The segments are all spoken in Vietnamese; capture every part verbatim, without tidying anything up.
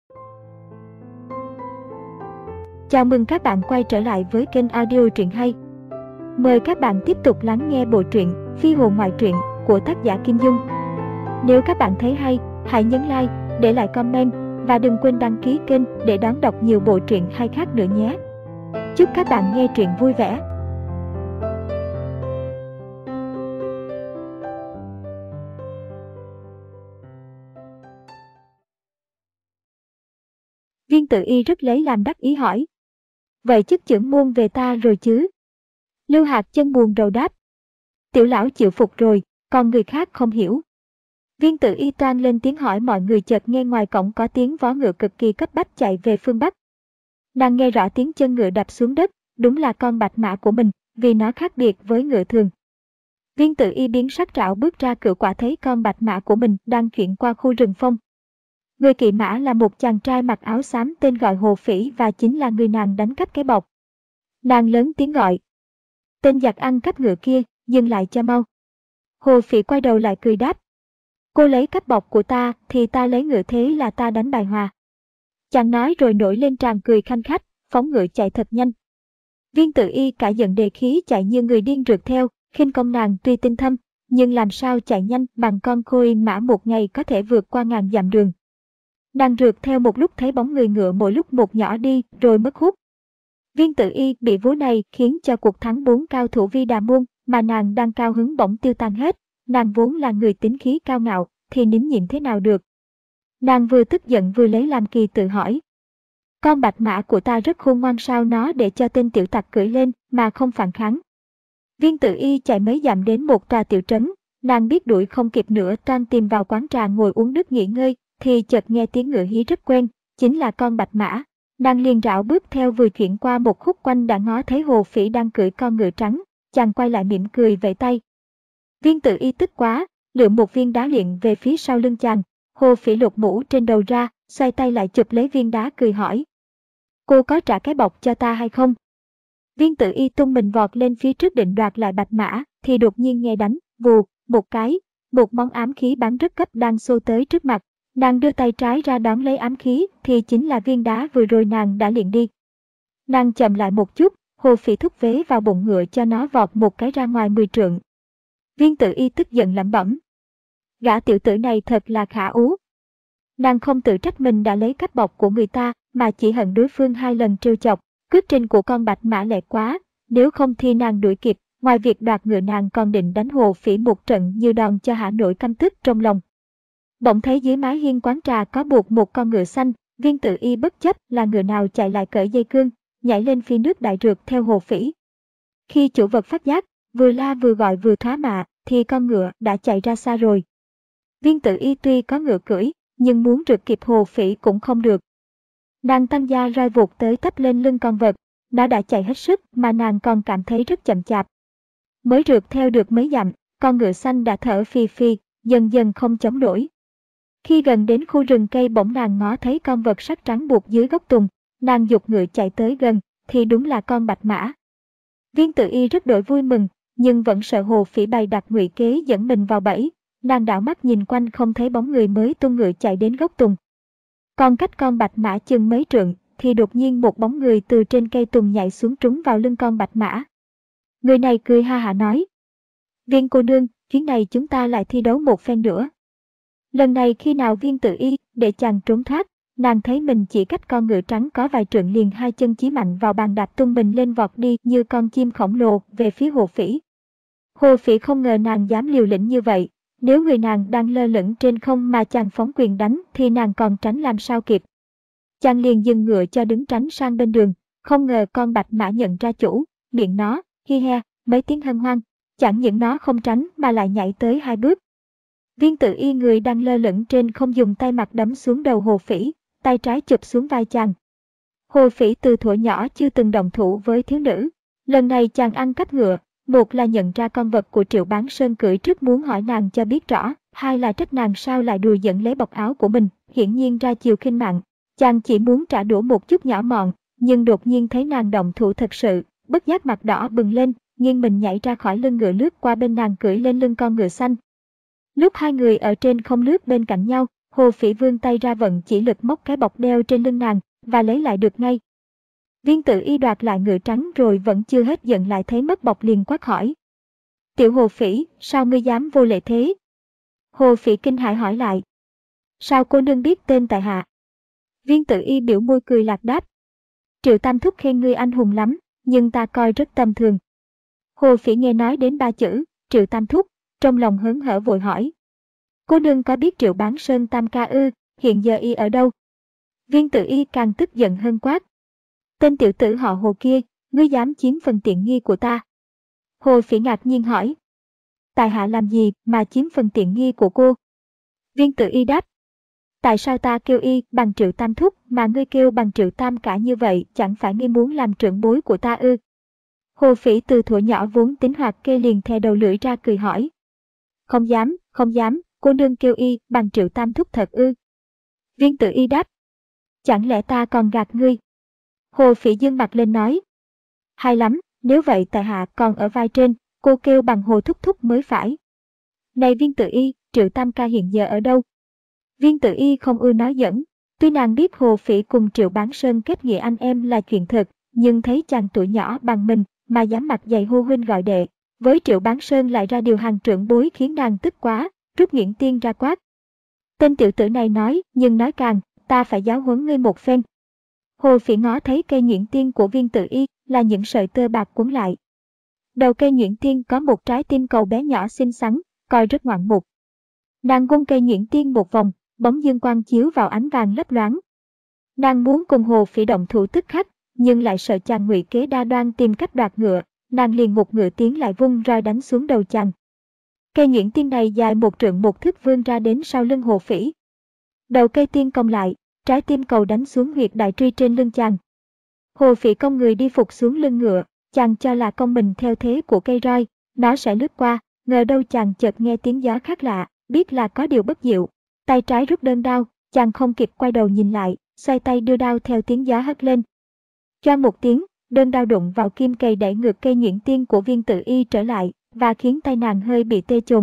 Chào mừng các bạn quay trở lại với kênh audio truyện hay. Mời các bạn tiếp tục lắng nghe bộ truyện Phi hồn ngoại truyện của tác giả Kim Dung. Nếu các bạn thấy hay, hãy nhấn like, để lại comment và đừng quên đăng ký kênh để đón đọc nhiều bộ truyện hay khác nữa nhé. Chúc các bạn nghe truyện vui vẻ. Viên Tự Y rất lấy làm đắc ý hỏi: Vậy chức trưởng môn về ta rồi chứ? Lưu Hạc chân buồn rầu đáp: Tiểu lão chịu phục rồi, còn người khác không hiểu. Viên Tự Y toan lên tiếng hỏi, mọi người chợt nghe ngoài cổng có tiếng vó ngựa cực kỳ cấp bách chạy về phương Bắc. Nàng nghe rõ tiếng chân ngựa đạp xuống đất, đúng là con bạch mã của mình, vì nó khác biệt với ngựa thường. Viên Tự Y biến sắc rảo bước ra cửa, quả thấy con bạch mã của mình đang chuyển qua khu rừng phong. Người kỵ mã là một chàng trai mặc áo xám tên gọi Hồ Phỉ, và chính là người nàng đánh cắp cái bọc. Nàng lớn tiếng gọi: Tên giặc ăn cắp ngựa kia, dừng lại cho mau. Hồ Phỉ quay đầu lại cười đáp: Cô lấy cắp bọc của ta thì ta lấy ngựa, thế là ta đánh bài hòa. Chàng nói rồi nổi lên tràng cười khanh khách, phóng ngựa chạy thật nhanh. Viên Tự Y cả giận đề khí chạy như người điên rượt theo, khinh công nàng tuy tinh thâm, nhưng làm sao chạy nhanh bằng con khôi mã một ngày có thể vượt qua ngàn dặm đường. Nàng rượt theo một lúc thấy bóng người ngựa mỗi lúc một nhỏ đi rồi mất hút. Viên Tự Y bị vố này khiến cho cuộc thắng bốn cao thủ Vi Đà Môn mà nàng đang cao hứng bỗng tiêu tan hết. Nàng vốn là người tính khí cao ngạo thì nín nhịn thế nào được. Nàng vừa tức giận vừa lấy làm kỳ, tự hỏi: Con bạch mã của ta rất khôn ngoan, sao nó để cho tên tiểu tặc cưỡi lên mà không phản kháng. Viên Tự Y chạy mấy dặm đến một tòa tiểu trấn, nàng biết đuổi không kịp nữa, toan tìm vào quán trà ngồi uống nước nghỉ ngơi, thì chợt nghe tiếng ngựa hí rất quen, chính là con bạch mã. Nàng liền rảo bước theo, vừa chuyển qua một khúc quanh đã ngó thấy Hồ Phỉ đang cưỡi con ngựa trắng, chàng quay lại mỉm cười vẫy tay. Viên Tự Y tức quá, lượm một viên đá liệng về phía sau lưng chàng. Hồ Phỉ lột mũ trên đầu ra, xoay tay lại chụp lấy viên đá, cười hỏi: Cô có trả cái bọc cho ta hay không? Viên Tự Y tung mình vọt lên phía trước định đoạt lại bạch mã, thì đột nhiên nghe đánh vù một cái, một món ám khí bắn rất cấp đang xô tới trước mặt. Nàng đưa tay trái ra đón lấy ám khí thì chính là viên đá vừa rồi nàng đã luyện đi. Nàng chậm lại một chút, Hồ Phỉ thúc vế vào bụng ngựa cho nó vọt một cái ra ngoài mười trượng. Viên Tự Y tức giận lẩm bẩm: Gã tiểu tử này thật là khả ú. Nàng không tự trách mình đã lấy cắp bọc của người ta, mà chỉ hận đối phương hai lần trêu chọc. Cước trình của con bạch mã lẹ quá, nếu không thì nàng đuổi kịp, ngoài việc đoạt ngựa nàng còn định đánh Hồ Phỉ một trận như đòn cho hả nổi căm tức trong lòng. Bỗng thấy dưới mái hiên quán trà có buộc một con ngựa xanh. Viên Tự Y bất chấp là ngựa nào chạy lại cởi dây cương, nhảy lên phi nước đại rượt theo Hồ Phỉ. Khi chủ vật phát giác, vừa la vừa gọi vừa thoá mạ, thì con ngựa đã chạy ra xa rồi. Viên Tự Y tuy có ngựa cưỡi, nhưng muốn rượt kịp Hồ Phỉ cũng không được. Nàng tăng gia roi vụt tới tấp lên lưng con vật, nó đã chạy hết sức mà nàng còn cảm thấy rất chậm chạp. Mới rượt theo được mấy dặm, con ngựa xanh đã thở phì phì, dần dần không chống nổi. Khi gần đến khu rừng cây, bỗng nàng ngó thấy con vật sắt trắng buộc dưới gốc tùng. Nàng giục ngựa chạy tới gần, thì đúng là con bạch mã. Viên Tự Y rất đổi vui mừng, nhưng vẫn sợ Hồ Phỉ bày đặt ngụy kế dẫn mình vào bẫy. Nàng đảo mắt nhìn quanh không thấy bóng người, mới tung ngựa chạy đến gốc tùng. Còn cách con bạch mã chừng mấy trượng, thì đột nhiên một bóng người từ trên cây tùng nhảy xuống trúng vào lưng con bạch mã. Người này cười ha hả nói: Viên cô nương, chuyến này chúng ta lại thi đấu một phen nữa. Lần này khi nào Viên Tự Y để chàng trốn thoát, nàng thấy mình chỉ cách con ngựa trắng có vài trượng, liền hai chân chí mạnh vào bàn đạp tung mình lên, vọt đi như con chim khổng lồ về phía Hồ Phỉ. Hồ Phỉ không ngờ nàng dám liều lĩnh như vậy. Nếu người nàng đang lơ lửng trên không mà chàng phóng quyền đánh thì nàng còn tránh làm sao kịp. Chàng liền dừng ngựa cho đứng tránh sang bên đường. Không ngờ con bạch mã nhận ra chủ, miệng nó hi he mấy tiếng hân hoan. Chẳng những nó không tránh mà lại nhảy tới hai bước. Viên Tự Y người đang lơ lửng trên không dùng tay mặt đấm xuống đầu Hồ Phỉ, tay trái chụp xuống vai chàng. Hồ Phỉ từ thuở nhỏ chưa từng động thủ với thiếu nữ. Lần này chàng ăn cắp ngựa, một là nhận ra con vật của Triệu Bán Sơn cưỡi trước muốn hỏi nàng cho biết rõ, hai là trách nàng sao lại đùa giỡn lấy bọc áo của mình, hiển nhiên ra chiều khinh mạng. Chàng chỉ muốn trả đũa một chút nhỏ mọn, nhưng đột nhiên thấy nàng động thủ thật sự, bất giác mặt đỏ bừng lên, nghiêng mình nhảy ra khỏi lưng ngựa, lướt qua bên nàng, cưỡi lên lưng con ngựa xanh. Lúc hai người ở trên không lướt bên cạnh nhau, Hồ Phỉ vươn tay ra vận chỉ lực móc cái bọc đeo trên lưng nàng, và lấy lại được ngay. Viên Tử Y đoạt lại ngựa trắng rồi vẫn chưa hết giận lại thấy mất bọc liền quát hỏi. Tiểu Hồ Phỉ, sao ngươi dám vô lễ thế? Hồ Phỉ kinh hãi hỏi lại. Sao cô nương biết tên tại hạ? Viên Tử Y biểu môi cười lạc đáp. Triệu Tam Thúc khen ngươi anh hùng lắm, nhưng ta coi rất tầm thường. Hồ Phỉ nghe nói đến ba chữ, Triệu Tam Thúc, trong lòng hớn hở vội hỏi. Cô nương có biết Triệu Bán Sơn Tam ca ư, hiện giờ y ở đâu? Viên Tử Y càng tức giận hơn quát. Tên tiểu tử họ Hồ kia, ngươi dám chiếm phần tiện nghi của ta. Hồ Phỉ ngạc nhiên hỏi. Tại hạ làm gì mà chiếm phần tiện nghi của cô? Viên Tử Y đáp. Tại sao ta kêu y bằng Triệu Tam Thúc mà ngươi kêu bằng Triệu Tam cả như vậy, chẳng phải ngươi muốn làm trưởng bối của ta ư? Hồ Phỉ từ thuở nhỏ vốn tính hoạt kê liền thè đầu lưỡi ra cười hỏi. Không dám, không dám, cô nương kêu y bằng Triệu Tam Thúc thật ư? Viên Tử Y đáp. Chẳng lẽ ta còn gạt ngươi? Hồ Phỉ dương mặt lên nói. Hay lắm, nếu vậy tại hạ còn ở vai trên, cô kêu bằng Hồ Thúc Thúc mới phải. Này Viên Tử Y, Triệu Tam ca hiện giờ ở đâu? Viên Tử Y không ưa nói giỡn, tuy nàng biết Hồ Phỉ cùng Triệu Bán Sơn kết nghĩa anh em là chuyện thật, nhưng thấy chàng tuổi nhỏ bằng mình mà dám mặt dày hô huynh gọi đệ, với Triệu Bán Sơn lại ra điều hàng trưởng bối khiến nàng tức quá, rút Nghiễn Tiên ra quát. Tên tiểu tử này nói, nhưng nói càng, ta phải giáo huấn ngươi một phen. Hồ Phỉ ngó thấy cây Nghiễn Tiên của Viên Tử Y là những sợi tơ bạc quấn lại. Đầu cây Nghiễn Tiên có một trái tim cầu bé nhỏ xinh xắn, coi rất ngoạn mục. Nàng vung cây Nghiễn Tiên một vòng, bóng dương quang chiếu vào ánh vàng lấp loáng. Nàng muốn cùng Hồ Phỉ động thủ tức khắc, nhưng lại sợ chàng ngụy kế đa đoan tìm cách đoạt ngựa, nàng liền một ngựa tiến lại vung roi đánh xuống đầu chàng. Cây Nghiễn Tiên này dài một trượng một thước vươn ra đến sau lưng Hồ Phỉ. Đầu cây tiên cong lại, trái tim cầu đánh xuống huyệt đại truy trên lưng chàng. Hồ Phỉ cong người đi phục xuống lưng ngựa, chàng cho là cong mình theo thế của cây roi, nó sẽ lướt qua, ngờ đâu chàng chợt nghe tiếng gió khác lạ, biết là có điều bất diệu. Tay trái rút đơn đao, chàng không kịp quay đầu nhìn lại, xoay tay đưa đao theo tiếng gió hất lên. Choang một tiếng, đơn đao đụng vào kim cầy đẩy ngược cây Nghiễn Tiên của Viên Tử Y trở lại, và khiến tay nàng hơi bị tê chồn.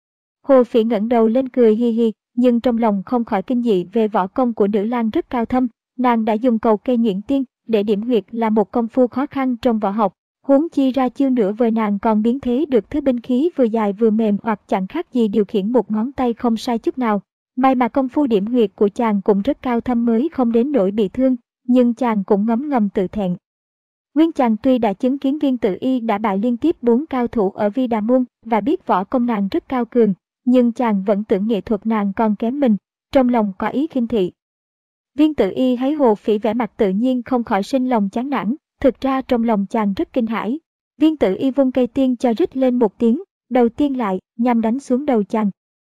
Hồ Phỉ ngẩng đầu lên cười hi hi, nhưng trong lòng không khỏi kinh dị về võ công của nữ lang rất cao thâm. Nàng đã dùng cầu cây Nghiễn Tiên để điểm huyệt là một công phu khó khăn trong võ học, huống chi ra chiêu nữa với nàng còn biến thế được thứ binh khí vừa dài vừa mềm hoặc chẳng khác gì điều khiển một ngón tay không sai chút nào. May mà công phu điểm huyệt của chàng cũng rất cao thâm mới không đến nỗi bị thương, nhưng chàng cũng ngấm ngầm tự thẹn. Nguyên chàng tuy đã chứng kiến Viên Tử Y đã bại liên tiếp bốn cao thủ ở Vi Đà Môn và biết võ công nàng rất cao cường, nhưng chàng vẫn tưởng nghệ thuật nàng còn kém mình, trong lòng có ý khinh thị. Viên Tử Y thấy Hồ Phỉ vẻ mặt tự nhiên không khỏi sinh lòng chán nản, thực ra trong lòng chàng rất kinh hãi. Viên Tử Y vung cây tiên cho rít lên một tiếng, đầu tiên lại, nhằm đánh xuống đầu chàng.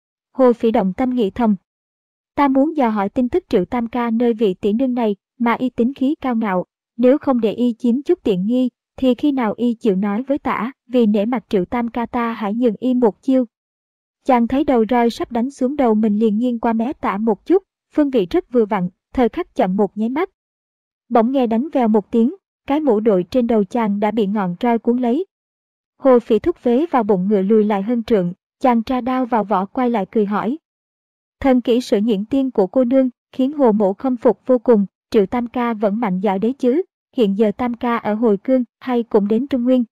Hồ Phỉ động tâm nghĩ thầm. Ta muốn dò hỏi tin tức Triệu Tam ca nơi vị tỷ nương này mà y tính khí cao ngạo, nếu không để y chiếm chút tiện nghi, thì khi nào y chịu nói với tả, vì nể mặt Triệu Tam ca ta hãy nhường y một chiêu. Chàng thấy đầu roi sắp đánh xuống đầu mình liền nghiêng qua mé tả một chút, phương vị rất vừa vặn, thời khắc chậm một nháy mắt. Bỗng nghe đánh vèo một tiếng, cái mũ đội trên đầu chàng đã bị ngọn roi cuốn lấy. Hồ Phỉ thúc vế vào bụng ngựa lùi lại hơn trượng, chàng tra đao vào vỏ quay lại cười hỏi. Thần kỹ sử Nghiễn Tiên của cô nương khiến Hồ mỗ khâm phục vô cùng, Triệu Tam ca vẫn mạnh giỏi đấy chứ, hiện giờ Tam ca ở Hồi Cương hay cũng đến Trung Nguyên.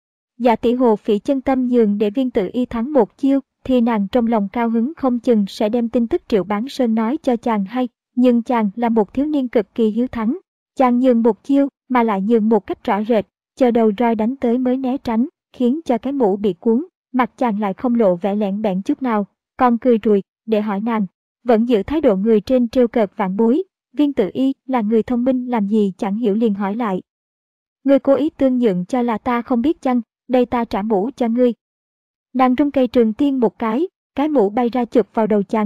Dạ tỷ Hồ Phỉ chân tâm nhường để Viên Tử Y thắng một chiêu, thì nàng trong lòng cao hứng không chừng sẽ đem tin tức Triệu Bán Sơn nói cho chàng hay, nhưng chàng là một thiếu niên cực kỳ hiếu thắng. Chàng nhường một chiêu mà lại nhường một cách rõ rệt, chờ đầu roi đánh tới mới né tránh, khiến cho cái mũ bị cuốn, mặt chàng lại không lộ vẻ lẹn bẹn chút nào, còn cười rùi để hỏi nàng, vẫn giữ thái độ người trên trêu cợt vạn bối. Viên Tử Y là người thông minh làm gì chẳng hiểu liền hỏi lại. Ngươi cố ý tương nhượng cho là ta không biết chăng, đây ta trả mũ cho ngươi. Nàng rung cây trường tiên một cái, cái mũ bay ra chụp vào đầu chàng.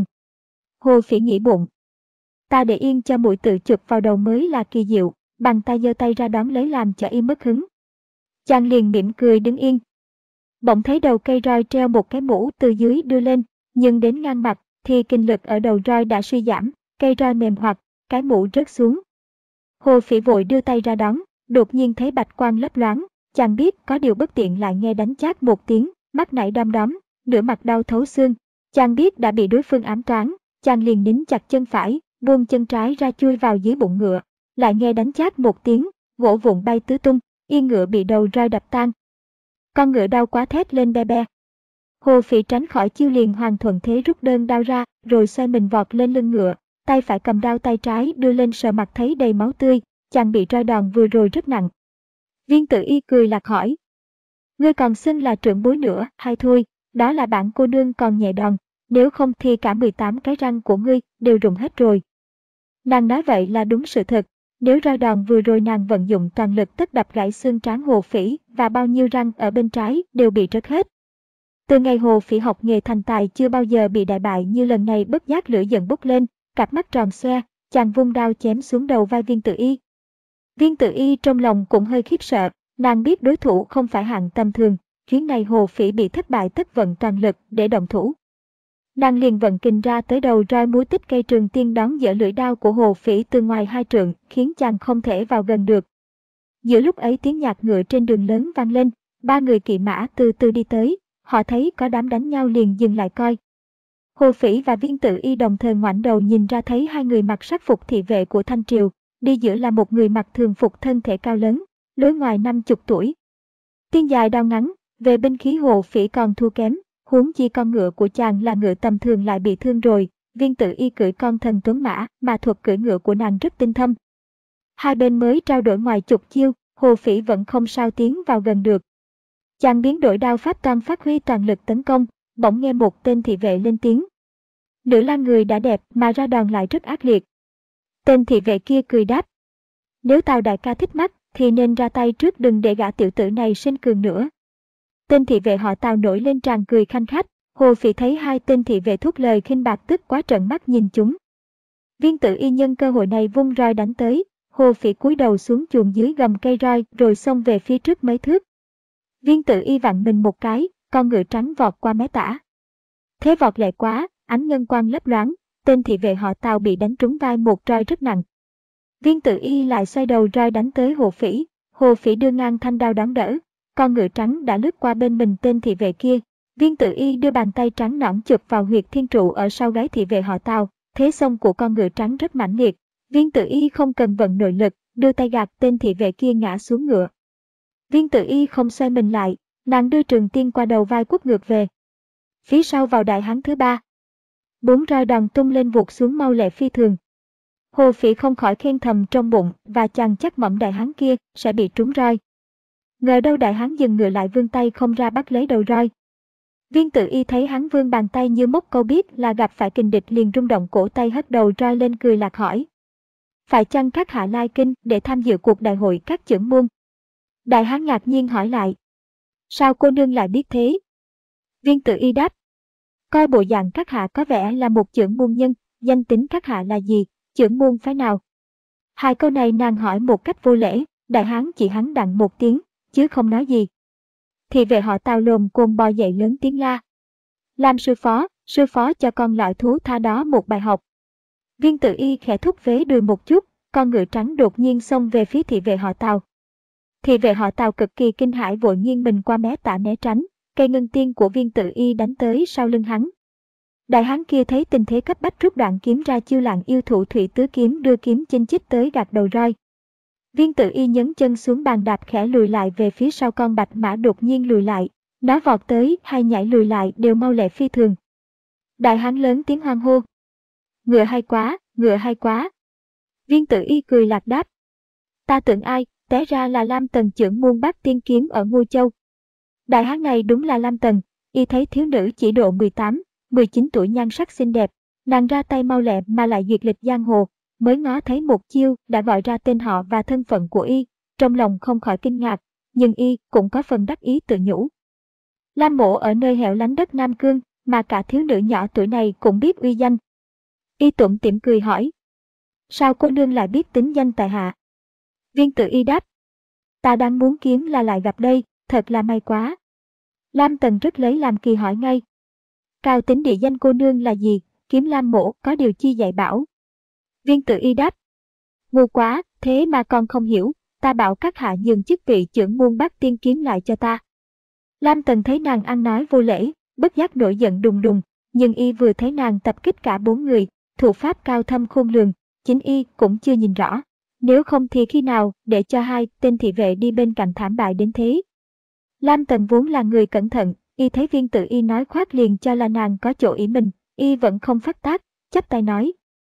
Hồ Phỉ nghĩ bụng. Ta để yên cho mũi tự chụp vào đầu mới là kỳ diệu, bằng tay giơ tay ra đón lấy làm cho y mất hứng. Chàng liền mỉm cười đứng yên. Bỗng thấy đầu cây roi treo một cái mũ từ dưới đưa lên, nhưng đến ngang mặt thì kinh lực ở đầu roi đã suy giảm, cây roi mềm hoạt, cái mũ rớt xuống. Hồ Phỉ vội đưa tay ra đón, đột nhiên thấy bạch quang lấp loáng, chàng biết có điều bất tiện lại nghe đánh chát một tiếng, mắt nảy đom đóm, nửa mặt đau thấu xương. Chàng biết đã bị đối phương ám toán, chàng liền nín chặt chân phải, buông chân trái ra chui vào dưới bụng ngựa. Lại nghe đánh chát một tiếng, gỗ vụn bay tứ tung, yên ngựa bị đầu roi đập tan. Con ngựa đau quá thét lên be be. Hồ Phỉ tránh khỏi chiêu liền hoàn thuận thế rút đơn đao ra, rồi xoay mình vọt lên lưng ngựa, tay phải cầm đao tay trái đưa lên sờ mặt thấy đầy máu tươi, chàng bị roi đòn vừa rồi rất nặng. Viên Tử Y cười lạc hỏi: ngươi còn xưng là trưởng bối nữa hay thôi, đó là bản cô nương còn nhẹ đòn, nếu không thì cả mười tám cái răng của ngươi đều rụng hết rồi. Nàng nói vậy là đúng sự thật, nếu roi đòn vừa rồi nàng vận dụng toàn lực tất đập gãy xương trán Hồ Phỉ và bao nhiêu răng ở bên trái đều bị rớt hết. Từ ngày Hồ Phỉ học nghề thành tài chưa bao giờ bị đại bại như lần này, bất giác lửa giận bốc lên, cặp mắt tròn xoe, chàng vung đao chém xuống đầu vai Viên Tử Y. Viên Tử Y trong lòng cũng hơi khiếp sợ, nàng biết đối thủ không phải hạng tầm thường, chuyến này Hồ Phỉ bị thất bại tất vận toàn lực để động thủ. Nàng liền vận kình ra tới đầu roi múa tích cây trường tiên đón dỡ lưỡi đao của Hồ Phỉ từ ngoài hai trượng, khiến chàng không thể vào gần được. Giữa lúc ấy tiếng nhạc ngựa trên đường lớn vang lên, ba người kỵ mã từ từ đi tới, họ thấy có đám đánh nhau liền dừng lại coi. Hồ Phỉ và Viên Tử Y đồng thời ngoảnh đầu nhìn ra thấy hai người mặc sắc phục thị vệ của Thanh Triều, đi giữa là một người mặc thường phục thân thể cao lớn, lối ngoài năm chục tuổi. Tiên dài đao ngắn, về binh khí Hồ Phỉ còn thua kém, huống chi con ngựa của chàng là ngựa tầm thường lại bị thương rồi. Viên Tử Y cưỡi con thần tuấn mã, mà thuật cưỡi ngựa của nàng rất tinh thâm. Hai bên mới trao đổi ngoài chục chiêu, Hồ Phỉ vẫn không sao tiến vào gần được. Chàng biến đổi đao pháp toàn phát huy toàn lực tấn công, bỗng nghe một tên thị vệ lên tiếng: nữ lang người đã đẹp mà ra đòn lại rất ác liệt. Tên thị vệ kia cười đáp: nếu Tào đại ca thích mắt thì nên ra tay trước, đừng để gã tiểu tử này sinh cường nữa. Tên thị vệ họ Tào nổi lên tràn cười khanh khách. Hồ Phỉ thấy hai tên thị vệ thốt lời khinh bạc tức quá trợn mắt nhìn chúng. Viên Tử Y nhân cơ hội này vung roi đánh tới, Hồ Phỉ cúi đầu xuống chuồng dưới gầm cây roi rồi xông về phía trước mấy thước. Viên Tử Y vặn mình một cái, con ngựa trắng vọt qua mé tả. Thế vọt lẹ quá, ánh ngân quang lấp loáng, tên thị vệ họ Tào bị đánh trúng vai một roi rất nặng. Viên Tử Y lại xoay đầu roi đánh tới Hồ Phỉ, Hồ Phỉ đưa ngang thanh đao đón đỡ, con ngựa trắng đã lướt qua bên mình tên thị vệ kia. Viên Tử Y đưa bàn tay trắng nõn chụp vào huyệt thiên trụ ở sau gáy thị vệ họ Tào, thế xông của con ngựa trắng rất mãnh liệt. Viên Tử Y không cần vận nội lực, đưa tay gạt tên thị vệ kia ngã xuống ngựa. Viên Tử Y không xoay mình lại, nàng đưa trường tiên qua đầu vai quất ngược về. Phía sau vào đại hán thứ ba, bốn roi đòn tung lên vụt xuống mau lẹ phi thường. Hồ Phỉ không khỏi khen thầm trong bụng, và chàng chắc mẩm đại hán kia sẽ bị trúng roi. Ngờ đâu đại hán dừng ngựa lại vươn tay không ra bắt lấy đầu roi. Viên Tử Y thấy hắn vươn bàn tay như móc câu biết là gặp phải kình địch, liền rung động cổ tay hất đầu roi lên cười lạc hỏi: phải chăng các hạ lai kinh để tham dự cuộc đại hội các chưởng môn? Đại hán ngạc nhiên hỏi lại: sao cô nương lại biết thế? Viên Tử Y đáp: coi bộ dạng các hạ có vẻ là một chưởng môn nhân, danh tính các hạ là gì, chưởng môn phái nào? Hai câu này nàng hỏi một cách vô lễ, đại hán chỉ hắn đặng một tiếng, chứ không nói gì. Thị vệ họ Tào lồm cồm bò dậy lớn tiếng la: làm sư phó, sư phó cho con loại thú tha đó một bài học. Viên Tử Y khẽ thúc vế đùi một chút, con ngựa trắng đột nhiên xông về phía thị vệ họ Tào. Thị vệ họ Tào cực kỳ kinh hãi vội nghiêng mình qua mé tả né tránh, cây ngân tiên của Viên Tử Y đánh tới sau lưng hắn. Đại hán kia thấy tình thế cấp bách rút đoạn kiếm ra chiêu lạng yêu thụ thủy tứ kiếm, đưa kiếm chinh chích tới gạt đầu roi. Viên Tử Y nhấn chân xuống bàn đạp khẽ lùi lại về phía sau, con bạch mã đột nhiên lùi lại, nó vọt tới hay nhảy lùi lại đều mau lẹ phi thường. Đại hán lớn tiếng hoan hô: ngựa hay quá, ngựa hay quá. Viên Tử Y cười lạc đáp: ta tưởng ai, té ra là Lam Tần chưởng môn Bát Tiên Kiếm ở Ngô Châu. Đại hán này đúng là Lam Tần. Y thấy thiếu nữ chỉ độ mười tám, mười chín tuổi nhan sắc xinh đẹp, nàng ra tay mau lẹ mà lại duyệt lịch giang hồ, mới ngó thấy một chiêu đã gọi ra tên họ và thân phận của Y, trong lòng không khỏi kinh ngạc, nhưng Y cũng có phần đắc ý tự nhủ. Lam mộ ở nơi hẻo lánh đất Nam Cương, mà cả thiếu nữ nhỏ tuổi này cũng biết uy danh. Y tủm tỉm cười hỏi: sao cô nương lại biết tính danh tại hạ? Viên Tử Y đáp: ta đang muốn kiếm là lại gặp đây, thật là may quá. Lam Tần rất lấy làm kỳ hỏi ngay: cao tính địa danh cô nương là gì, kiếm Lam mộ có điều chi dạy bảo? Viên Tử Y đáp: ngu quá, thế mà con không hiểu, ta bảo các hạ nhường chức vị chưởng môn Bát Tiên Kiếm lại cho ta. Lam Tần thấy nàng ăn nói vô lễ, bất giác nổi giận đùng đùng, nhưng Y vừa thấy nàng tập kích cả bốn người, thủ pháp cao thâm khôn lường, chính y cũng chưa nhìn rõ. Nếu không thì khi nào để cho hai tên thị vệ đi bên cạnh thảm bại đến thế. Lam Tần vốn là người cẩn thận, y thấy Viên Tử Y nói khoác liền cho là nàng có chỗ ý mình, y vẫn không phát tác, chắp tay nói.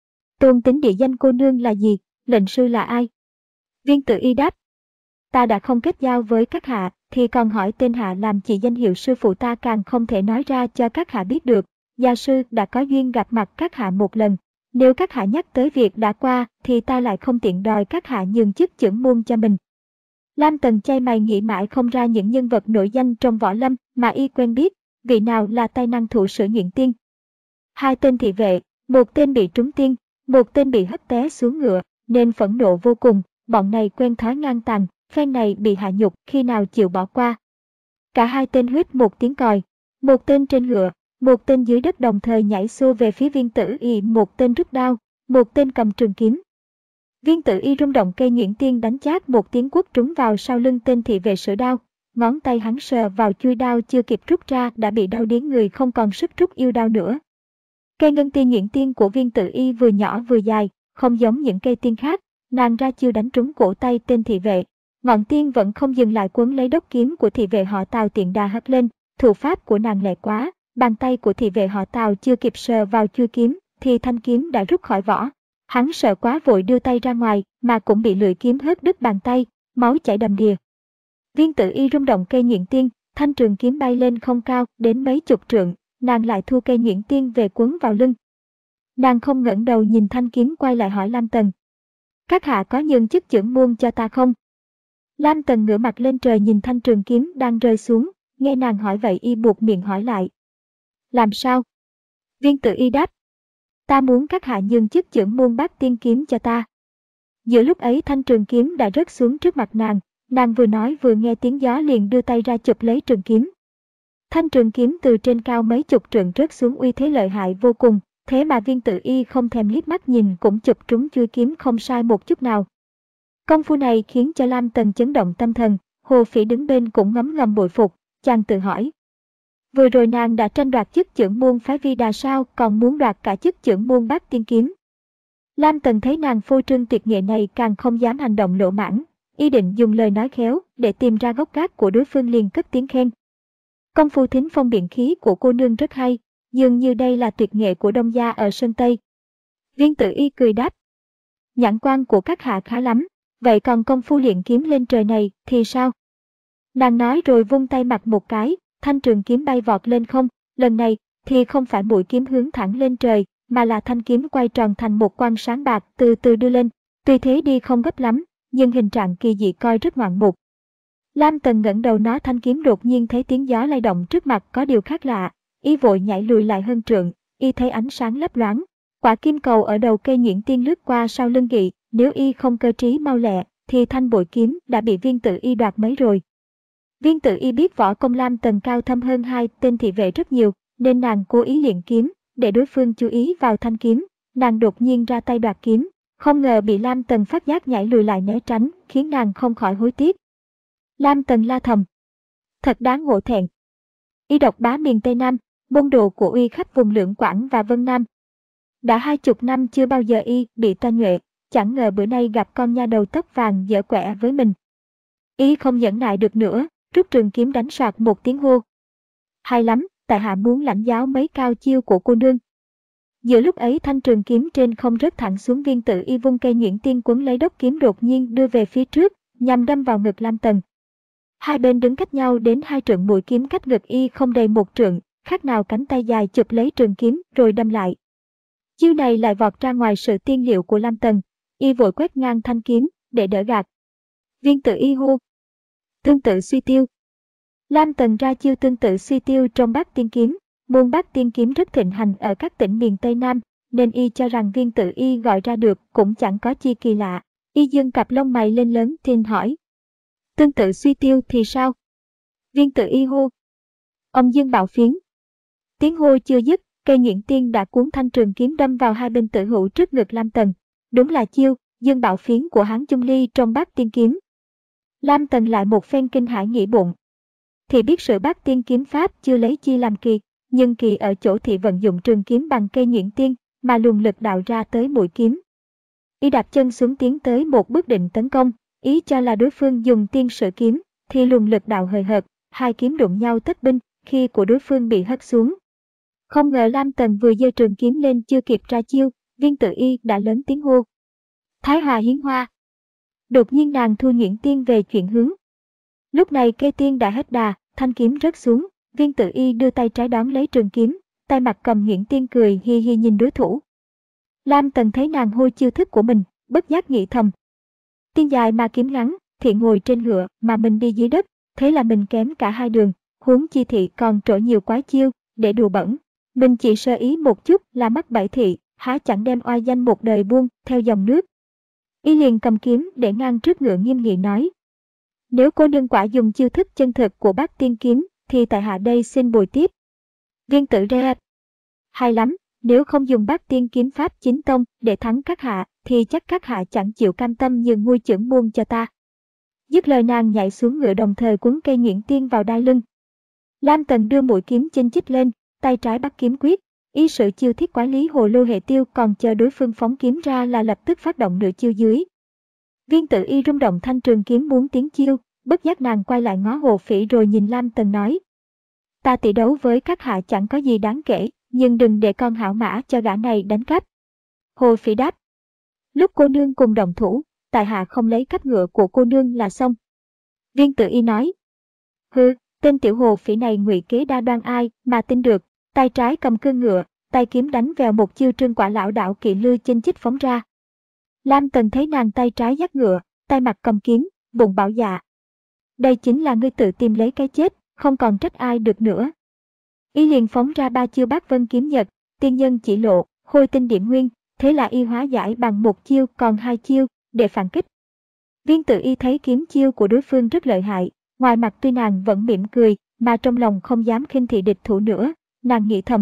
Tôn tính địa danh cô nương là gì, lệnh sư là ai? Viên Tử Y đáp. Ta đã không kết giao với các hạ, thì còn hỏi tên hạ làm chỉ danh hiệu sư phụ ta càng không thể nói ra cho các hạ biết được. Gia sư đã có duyên gặp mặt các hạ một lần. Nếu các hạ nhắc tới việc đã qua, thì ta lại không tiện đòi các hạ nhường chức chưởng môn cho mình. Lam Tần chay mày nghĩ mãi không ra những nhân vật nổi danh trong võ lâm mà y quen biết, vị nào là tài năng thủ sử nhuyễn tiên. Hai tên thị vệ, một tên bị trúng tiên, một tên bị hất té xuống ngựa, nên phẫn nộ vô cùng, bọn này quen thói ngang tàn, phen này bị hạ nhục khi nào chịu bỏ qua. Cả hai tên huýt một tiếng còi, một tên trên ngựa, một tên dưới đất đồng thời nhảy xô về phía Viên Tử Y, một tên rút đao, một tên cầm trường kiếm. Viên Tử Y rung động cây nhuyễn tiên đánh chát một tiếng quất trúng vào sau lưng tên thị vệ sửa đao, ngón tay hắn sờ vào chuôi đao chưa kịp rút ra đã bị đau điếng người không còn sức rút yêu đao nữa. Cây ngân tiên nhuyễn tiên của Viên Tử Y vừa nhỏ vừa dài, không giống những cây tiên khác, nàng ra chiêu đánh trúng cổ tay tên thị vệ. Ngọn tiên vẫn không dừng lại quấn lấy đốc kiếm của thị vệ họ Tào tiện đà hất lên, thủ pháp của nàng lẹ quá, bàn tay của thị vệ họ Tào chưa kịp sờ vào chuôi kiếm thì thanh kiếm đã rút khỏi vỏ. Hắn sợ quá vội đưa tay ra ngoài mà cũng bị lưỡi kiếm hớt đứt bàn tay, máu chảy đầm đìa. Viên Tử Y rung động cây nhuyễn tiên, thanh trường kiếm bay lên không cao đến mấy chục trượng, nàng lại thu cây nhuyễn tiên về quấn vào lưng. Nàng không ngẩng đầu nhìn thanh kiếm quay lại hỏi Lam Tần. Các hạ có nhường chức chưởng môn cho ta không? Lam Tần ngửa mặt lên trời nhìn thanh trường kiếm đang rơi xuống, nghe nàng hỏi vậy y buộc miệng hỏi lại. Làm sao? Viên Tử Y đáp. Ta muốn các hạ nhường chức chưởng môn Bát Tiên kiếm cho ta. Giữa lúc ấy thanh trường kiếm đã rớt xuống trước mặt nàng, nàng vừa nói vừa nghe tiếng gió liền đưa tay ra chụp lấy trường kiếm. Thanh trường kiếm từ trên cao mấy chục trượng rớt xuống uy thế lợi hại vô cùng, thế mà Viên Tử Y không thèm liếc mắt nhìn cũng chụp trúng chuôi kiếm không sai một chút nào. Công phu này khiến cho Lam Tần chấn động tâm thần, Hồ Phỉ đứng bên cũng ngấm ngầm bội phục, chàng tự hỏi. Vừa rồi nàng đã tranh đoạt chức chưởng môn phái Vi Đà sao còn muốn đoạt cả chức chưởng môn Bát Tiên kiếm. Lam Tần thấy nàng phô trương tuyệt nghệ này càng không dám hành động lỗ mãng, ý định dùng lời nói khéo để tìm ra gốc gác của đối phương liền cất tiếng khen. Công phu thính phong biện khí của cô nương rất hay, dường như đây là tuyệt nghệ của Đông gia ở Sơn Tây. Viên Tử Y cười đáp. Nhãn quan của các hạ khá lắm, vậy còn công phu luyện kiếm lên trời này thì sao? Nàng nói rồi vung tay mặt một cái, thanh trường kiếm bay vọt lên không, lần này thì không phải mũi kiếm hướng thẳng lên trời, mà là thanh kiếm quay tròn thành một quang sáng bạc từ từ đưa lên, tuy thế đi không gấp lắm, nhưng hình trạng kỳ dị coi rất ngoạn mục. Lam Tần ngẩng đầu nói thanh kiếm đột nhiên thấy tiếng gió lay động trước mặt có điều khác lạ, y vội nhảy lùi lại hơn trượng, y thấy ánh sáng lấp loáng, quả kim cầu ở đầu cây nhuyễn tiên lướt qua sau lưng gị, nếu y không cơ trí mau lẹ thì thanh bội kiếm đã bị Viên Tử Y đoạt mấy rồi. Viên Tử Y biết võ công Lam Tần cao thâm hơn hai tên thị vệ rất nhiều, nên nàng cố ý luyện kiếm để đối phương chú ý vào thanh kiếm, nàng đột nhiên ra tay đoạt kiếm, không ngờ bị Lam Tần phát giác nhảy lùi lại né tránh, khiến nàng không khỏi hối tiếc. Lam Tần la thầm. Thật đáng ngộ thẹn. Y độc bá miền Tây Nam, môn đồ của uy khắp vùng Lưỡng Quảng và Vân Nam. Đã hai chục năm chưa bao giờ y bị toan nhuệ, chẳng ngờ bữa nay gặp con nha đầu tóc vàng dở quẹ với mình. Y không nhẫn nại được nữa, rút trường kiếm đánh soạt một tiếng hô. Hay lắm, tại hạ muốn lãnh giáo mấy cao chiêu của cô nương. Giữa lúc ấy thanh trường kiếm trên không rớt thẳng xuống. Viên Tử Y vung cây nhuyễn tiên quấn lấy đốc kiếm đột nhiên đưa về phía trước, nhằm đâm vào ngực Lam Tần. Hai bên đứng cách nhau đến hai trượng, mũi kiếm cách ngực y không đầy một trượng, khác nào cánh tay dài chụp lấy trường kiếm rồi đâm lại. Chiêu này lại vọt ra ngoài sự tiên liệu của Lam Tần, y vội quét ngang thanh kiếm để đỡ gạt. Viên Tử Y hô. Tương tự suy tiêu. Lam Tần ra chiêu tương tự suy tiêu trong Bát Tiên kiếm. Môn Bát Tiên kiếm rất thịnh hành ở các tỉnh miền Tây Nam, nên y cho rằng Viên Tử Y gọi ra được cũng chẳng có chi kỳ lạ. Y dương cặp lông mày lên lớn thiên hỏi. Tương tự suy tiêu thì sao? Viên Tử Y hô. Ông dương bạo phiến. Tiếng hô chưa dứt, cây nhuyễn tiên đã cuốn thanh trường kiếm đâm vào hai bên tử hữu trước ngực Lam Tần. Đúng là chiêu dương bạo phiến của Hán Chung Ly trong Bát Tiên kiếm. Lam Tần lại một phen kinh hãi nghĩ bụng. Thì biết sự Bát Tiên kiếm pháp chưa lấy chi làm kỳ, nhưng kỳ ở chỗ thị vận dụng trường kiếm bằng cây nhuyễn tiên, mà luồng lực đạo ra tới mũi kiếm. Y đạp chân xuống tiến tới một bước định tấn công, ý cho là đối phương dùng tiên sử kiếm, thì luồng lực đạo hời hợt, hai kiếm đụng nhau tất binh, khi của đối phương bị hất xuống. Không ngờ Lam Tần vừa giơ trường kiếm lên chưa kịp ra chiêu, Viên Tự Y đã lớn tiếng hô: Thái Hòa hiến hoa. Đột nhiên nàng thu nhuyễn tiên về chuyển hướng. Lúc này cây tiên đã hết đà, thanh kiếm rớt xuống, Viên Tự Y đưa tay trái đón lấy trường kiếm, tay mặt cầm nhuyễn tiên cười hi hi nhìn đối thủ. Lam Tần thấy nàng hô chiêu thức của mình, bất giác nghĩ thầm: tiên dài mà kiếm ngắn, thị ngồi trên ngựa mà mình đi dưới đất, thế là mình kém cả hai đường, huống chi thị còn trổ nhiều quái chiêu, để đùa bẩn. Mình chỉ sơ ý một chút là mắc bẫy thị, há chẳng đem oai danh một đời buông theo dòng nước. Y liền cầm kiếm để ngang trước ngựa nghiêm nghị nói: Nếu cô nương quả dùng chiêu thức chân thực của bát tiên kiếm, thì tại hạ đây xin bồi tiếp. Viên Tử re: Hay lắm, nếu không dùng bát tiên kiếm pháp chính tông để thắng các hạ, thì chắc các hạ chẳng chịu cam tâm nhường ngôi chưởng môn cho ta. Dứt lời nàng nhảy xuống ngựa đồng thời quấn cây nhuyễn tiên vào đai lưng. Lam Tần đưa mũi kiếm chinh chích lên, tay trái bắt kiếm quyết, y sử chiêu thiết quái lý hồ lô hệ tiêu, còn chờ đối phương phóng kiếm ra là lập tức phát động nửa chiêu dưới. Viên Tự Y rung động thanh trường kiếm muốn tiến chiêu, bất giác nàng quay lại ngó Hồ Phỉ rồi nhìn Lam Tần nói: Ta tỷ đấu với các hạ chẳng có gì đáng kể, nhưng đừng để con hảo mã cho gã này đánh cắp. Hồ Phỉ đáp: Lúc cô nương cùng động thủ, tại hạ không lấy cắp ngựa của cô nương là xong. Viên Tự Y nói: Hừ, tên tiểu Hồ Phỉ này ngụy kế đa đoan ai mà tin được. Tay trái cầm cương ngựa, tay kiếm đánh vèo một chiêu trương quả lão đảo kỵ lư chinh chích phóng ra. Lam Tần thấy nàng tay trái dắt ngựa, tay mặt cầm kiếm, bụng bảo dạ: Đây chính là ngươi tự tìm lấy cái chết, không còn trách ai được nữa. Y liền phóng ra ba chiêu bát vân kiếm nhật, tiên nhân chỉ lộ, khôi tinh điểm nguyên, thế là y hóa giải bằng một chiêu còn hai chiêu, để phản kích. Viên Tự Y thấy kiếm chiêu của đối phương rất lợi hại, ngoài mặt tuy nàng vẫn mỉm cười, mà trong lòng không dám khinh thị địch thủ nữa. Nàng nghĩ thầm: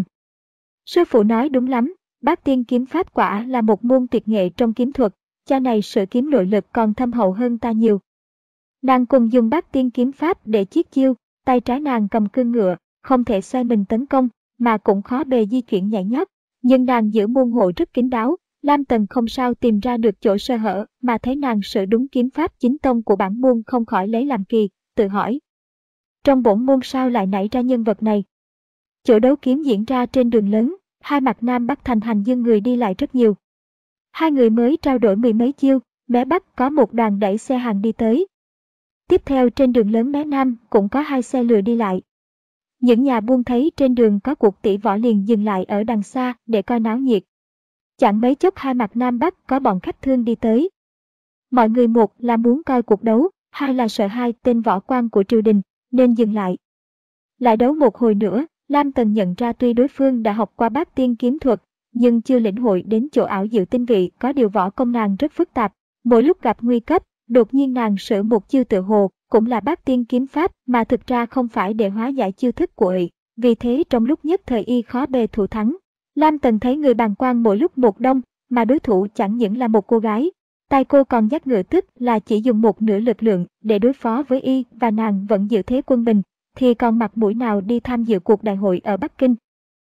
Sư phụ nói đúng lắm, bát tiên kiếm pháp quả là một môn tuyệt nghệ trong kiếm thuật, cha này sử kiếm nội lực còn thâm hậu hơn ta nhiều. Nàng cùng dùng bát tiên kiếm pháp để chiết chiêu, tay trái nàng cầm cương ngựa, không thể xoay mình tấn công, mà cũng khó bề di chuyển nhảy nhót, nhưng nàng giữ môn hộ rất kín đáo. Lam Tần không sao tìm ra được chỗ sơ hở, mà thấy nàng sử đúng kiếm pháp chính tông của bản môn không khỏi lấy làm kỳ, tự hỏi: Trong bổn môn sao lại nảy ra nhân vật này? Chỗ đấu kiếm diễn ra trên đường lớn, hai mặt Nam Bắc thành hành dương người đi lại rất nhiều. Hai người mới trao đổi mười mấy chiêu, mé Bắc có một đoàn đẩy xe hàng đi tới. Tiếp theo trên đường lớn mé Nam cũng có hai xe lừa đi lại. Những nhà buôn thấy trên đường có cuộc tỷ võ liền dừng lại ở đằng xa để coi náo nhiệt. Chẳng mấy chốc hai mặt Nam Bắc có bọn khách thương đi tới. Mọi người một là muốn coi cuộc đấu, hai là sợ hai tên võ quan của triều đình, nên dừng lại. Lại đấu một hồi nữa, Lam Tần nhận ra tuy đối phương đã học qua bát tiên kiếm thuật, nhưng chưa lĩnh hội đến chỗ ảo diệu tinh vị, có điều võ công nàng rất phức tạp. Mỗi lúc gặp nguy cấp, đột nhiên nàng sử một chiêu tự hồ, cũng là bát tiên kiếm pháp mà thực ra không phải để hóa giải chiêu thức của y. Vì thế trong lúc nhất thời y khó bề thủ thắng. Lam Tần thấy người bàng quan mỗi lúc một đông, mà đối thủ chẳng những là một cô gái. Tay cô còn dắt ngựa, tức là chỉ dùng một nửa lực lượng để đối phó với y, và nàng vẫn giữ thế quân bình, thì còn mặt mũi nào đi tham dự cuộc đại hội ở Bắc Kinh.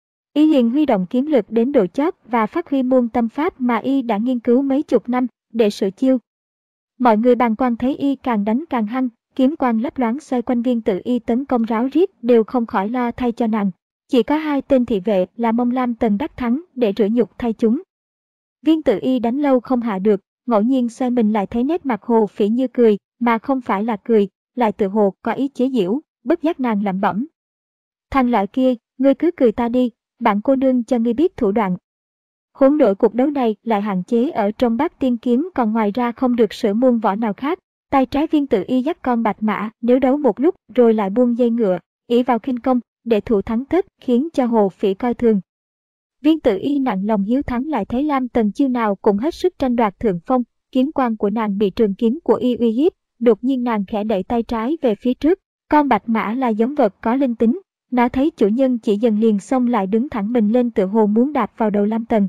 Y liền huy động kiếm lực đến độ chót và phát huy môn tâm pháp mà y đã nghiên cứu mấy chục năm để sử chiêu. Mọi người bàng quan thấy y càng đánh càng hăng, kiếm quang lấp loáng xoay quanh Viên Tự Y tấn công ráo riết, đều không khỏi lo thay cho nàng. Chỉ có hai tên thị vệ là mong Lam Tần đắc thắng để rửa nhục thay chúng. Viên Tự Y đánh lâu không hạ được, ngẫu nhiên xoay mình lại thấy nét mặt Hồ Phỉ như cười, mà không phải là cười, lại tự hồ có ý chế giễu, bất giác nàng lẩm bẩm: Thằng lợi kia, ngươi cứ cười ta đi, bản cô nương cho ngươi biết thủ đoạn. Hỗn đội cuộc đấu này lại hạn chế ở trong bát tiên kiếm, còn ngoài ra không được sử môn võ nào khác. Tay trái Viên Tự Y dắt con bạch mã, nếu đấu một lúc rồi lại buông dây ngựa, ỷ vào khinh công để thủ thắng tất, khiến cho Hồ Phỉ coi thường. Viên Tự Y nặng lòng hiếu thắng, lại thấy Lam Tần chiêu nào cũng hết sức tranh đoạt thượng phong, kiếm quang của nàng bị trường kiếm của y uy hiếp, đột nhiên nàng khẽ đẩy tay trái về phía trước. Con bạch mã là giống vật có linh tính, nó thấy chủ nhân chỉ dần liền xông lại đứng thẳng mình lên, tựa hồ muốn đạp vào đầu Lam Tần.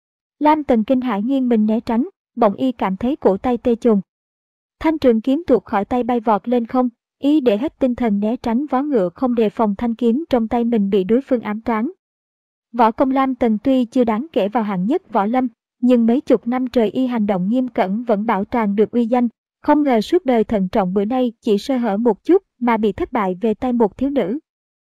Lam Tần kinh hãi nghiêng mình né tránh, bỗng y cảm thấy cổ tay tê chồn. Thanh trường kiếm tuột khỏi tay bay vọt lên không, y để hết tinh thần né tránh vó ngựa, không đề phòng thanh kiếm trong tay mình bị đối phương ám toán. Võ công Lam Tần tuy chưa đáng kể vào hạng nhất võ lâm, nhưng mấy chục năm trời y hành động nghiêm cẩn vẫn bảo toàn được uy danh. Không ngờ suốt đời thận trọng bữa nay chỉ sơ hở một chút mà bị thất bại về tay một thiếu nữ.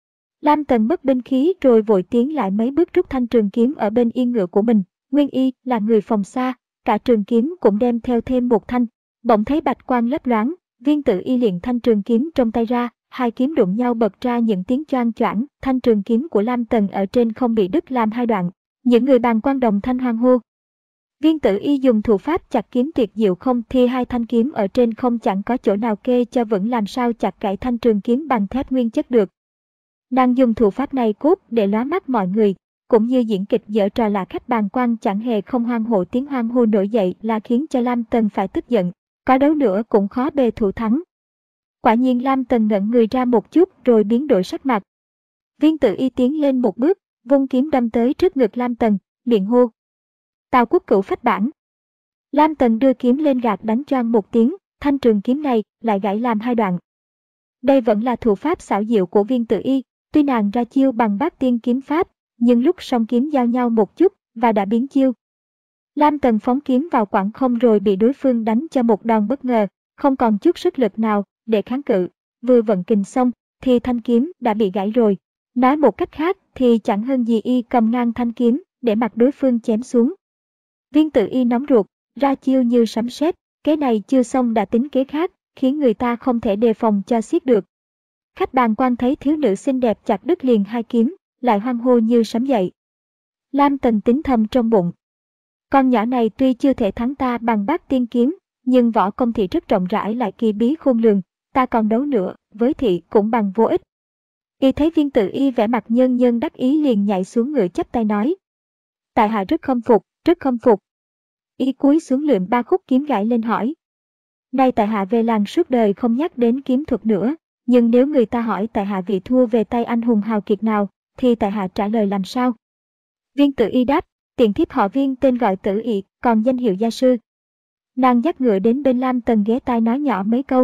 Lam Tần mất binh khí rồi vội tiến lại mấy bước rút thanh trường kiếm ở bên yên ngựa của mình. Nguyên y là người phòng xa, cả trường kiếm cũng đem theo thêm một thanh. Bỗng thấy bạch quang lấp loáng, Viên Tử Y liền thanh trường kiếm trong tay ra, hai kiếm đụng nhau bật ra những tiếng choang choảng, thanh trường kiếm của Lam Tần ở trên không bị đứt làm hai đoạn. Những người bàn quan đồng thanh hoan hô. Viên Tử Y dùng thủ pháp chặt kiếm tuyệt diệu không thì hai thanh kiếm ở trên không chẳng có chỗ nào kê cho vững, làm sao chặt gãy thanh trường kiếm bằng thép nguyên chất được. Nàng dùng thủ pháp này cốt để lóa mắt mọi người, cũng như diễn kịch giở trò là khách bàn quan chẳng hề không hoan hô, tiếng hoan hô nổi dậy là khiến cho Lam Tần phải tức giận, có đấu nữa cũng khó bề thủ thắng. Quả nhiên Lam Tần ngẩn người ra một chút rồi biến đổi sắc mặt. Viên Tử Y tiến lên một bước, vung kiếm đâm tới trước ngực Lam Tần, miệng hô. Tào Quốc Cửu phách bản. Lam Tần đưa kiếm lên gạt đánh choang một tiếng, thanh trường kiếm này lại gãy làm hai đoạn. Đây vẫn là thủ pháp xảo diệu của Viên Tử Y, tuy nàng ra chiêu bằng bát tiên kiếm pháp, nhưng lúc song kiếm giao nhau một chút và đã biến chiêu. Lam Tần phóng kiếm vào quãng không rồi bị đối phương đánh cho một đòn bất ngờ, không còn chút sức lực nào để kháng cự, vừa vận kình xong thì thanh kiếm đã bị gãy rồi. Nói một cách khác thì chẳng hơn gì y cầm ngang thanh kiếm để mặc đối phương chém xuống. Viên Tử Y nóng ruột, ra chiêu như sấm sét, kế này chưa xong đã tính kế khác, khiến người ta không thể đề phòng cho xiết được. Khách bàn quan thấy thiếu nữ xinh đẹp chặt đứt liền hai kiếm, lại hoan hô như sấm dậy. Lam Tần tính thầm trong bụng. Con nhỏ này tuy chưa thể thắng ta bằng bát tiên kiếm, nhưng võ công thị rất rộng rãi lại kỳ bí khôn lường, ta còn đấu nữa, với thị cũng bằng vô ích. Y thấy Viên Tử Y vẻ mặt nhân nhân đắc ý liền nhảy xuống ngựa chắp tay nói. Tại hạ rất khâm phục, rất khâm phục. Y cúi xuống lượm ba khúc kiếm gãy lên hỏi. Nay tại hạ về làng suốt đời không nhắc đến kiếm thuật nữa, nhưng nếu người ta hỏi tại hạ vị thua về tay anh hùng hào kiệt nào, thì tại hạ trả lời làm sao? Viên Tử Y đáp, tiện thiếp họ Viên, tên gọi Tử Y, còn danh hiệu gia sư. Nàng dắt ngựa đến bên Lam Tần ghé tai nói nhỏ mấy câu.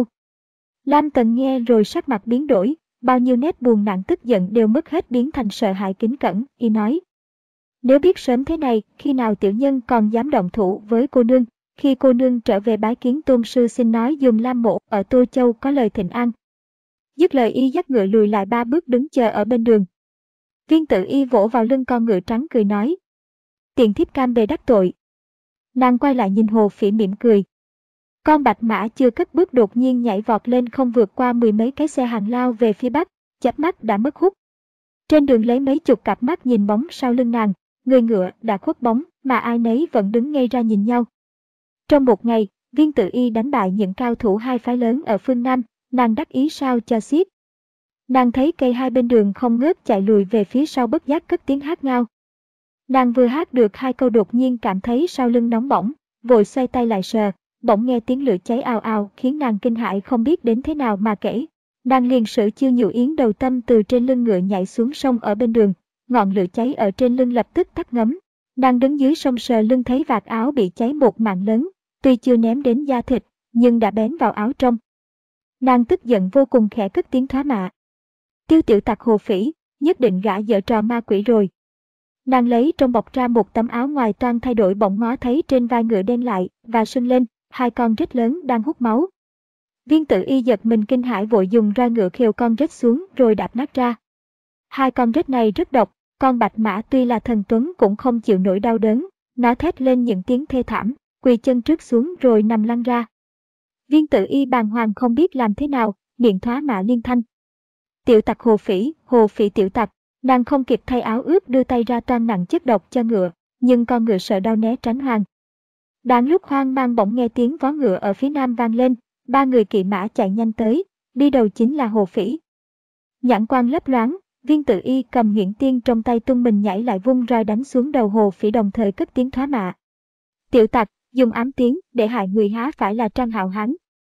Lam Tần nghe rồi sắc mặt biến đổi, bao nhiêu nét buồn nặng tức giận đều mất hết biến thành sợ hãi kính cẩn. Y nói, nếu biết sớm thế này, khi nào tiểu nhân còn dám động thủ với cô nương, khi cô nương trở về bái kiến tôn sư xin nói dùng Lam mộ ở Tô Châu có lời thịnh an. Dứt lời y dắt ngựa lùi lại ba bước đứng chờ ở bên đường. Viên Tử Y vỗ vào lưng con ngựa trắng cười nói, tiện thiếp cam bề đắc tội. Nàng quay lại nhìn Hồ Phỉ mỉm cười. Con bạch mã chưa cất bước đột nhiên nhảy vọt lên không vượt qua mười mấy cái xe hàng lao về phía bắc, chớp mắt đã mất hút. Trên đường lấy mấy chục cặp mắt nhìn bóng sau lưng nàng, người ngựa đã khuất bóng mà ai nấy vẫn đứng ngây ra nhìn nhau. Trong một ngày, Viên Tử Y đánh bại những cao thủ hai phái lớn ở phương Nam, nàng đắc ý sao cho xiết. Nàng thấy cây hai bên đường không ngớt chạy lùi về phía sau, bất giác cất tiếng hát ngao. Nàng vừa hát được hai câu đột nhiên cảm thấy sau lưng nóng bỏng, vội xoay tay lại sờ, bỗng nghe tiếng lửa cháy ào ào khiến nàng kinh hãi không biết đến thế nào mà kể. Nàng liền sử chiêu Nhũ Yến Đầu Tâm từ trên lưng ngựa nhảy xuống sông ở bên đường, ngọn lửa cháy ở trên lưng lập tức tắt ngấm. Nàng đứng dưới sông sờ lưng thấy vạt áo bị cháy một mảng lớn, tuy chưa ném đến da thịt, nhưng đã bén vào áo trong. Nàng tức giận vô cùng khẽ cất tiếng thoá mạ. Tiêu tiểu tặc Hồ Phỉ, nhất định gã giở trò ma quỷ rồi. Nàng lấy trong bọc ra một tấm áo ngoài toan thay đổi, bỗng ngó thấy trên vai ngựa đen lại và sưng lên, hai con rết lớn đang hút máu. Viên Tử Y giật mình kinh hãi vội dùng roi ngựa khều con rết xuống rồi đạp nát ra. Hai con rết này rất độc, con bạch mã tuy là thần tuấn cũng không chịu nổi đau đớn, nó thét lên những tiếng thê thảm, quỳ chân trước xuống rồi nằm lăn ra. Viên Tử Y bàng hoàng không biết làm thế nào, miệng thoá mạ liên thanh. Tiểu tặc Hồ Phỉ, Hồ Phỉ tiểu tặc. Nàng không kịp thay áo ướt đưa tay ra toan nặng chất độc cho ngựa, nhưng con ngựa sợ đau né tránh hoàng. Đang lúc hoang mang bỗng nghe tiếng vó ngựa ở phía nam vang lên, ba người kỵ mã chạy nhanh tới, đi đầu chính là Hồ Phỉ. Nhãn quang lấp loáng, Viên Tử Y cầm nhuyễn tiên trong tay tung mình nhảy lại vung roi đánh xuống đầu Hồ Phỉ, đồng thời cất tiếng thoá mạ. Tiểu tặc, dùng ám tiếng để hại người há phải là Trang Hạo Hán.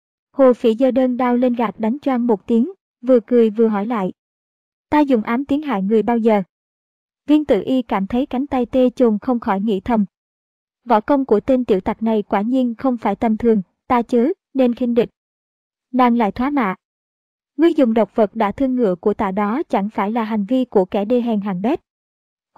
Hồ Phỉ giơ đơn đao lên gạt đánh choang một tiếng, vừa cười vừa hỏi lại. Ta dùng ám tiếng hại người bao giờ? Viên Tử Y cảm thấy cánh tay tê chồn không khỏi nghĩ thầm. Võ công của tên tiểu tặc này quả nhiên không phải tầm thường, ta chớ nên khinh địch. Nàng lại thoá mạ. Ngươi dùng độc vật đã thương ngựa của ta đó chẳng phải là hành vi của kẻ đê hèn hèn bét.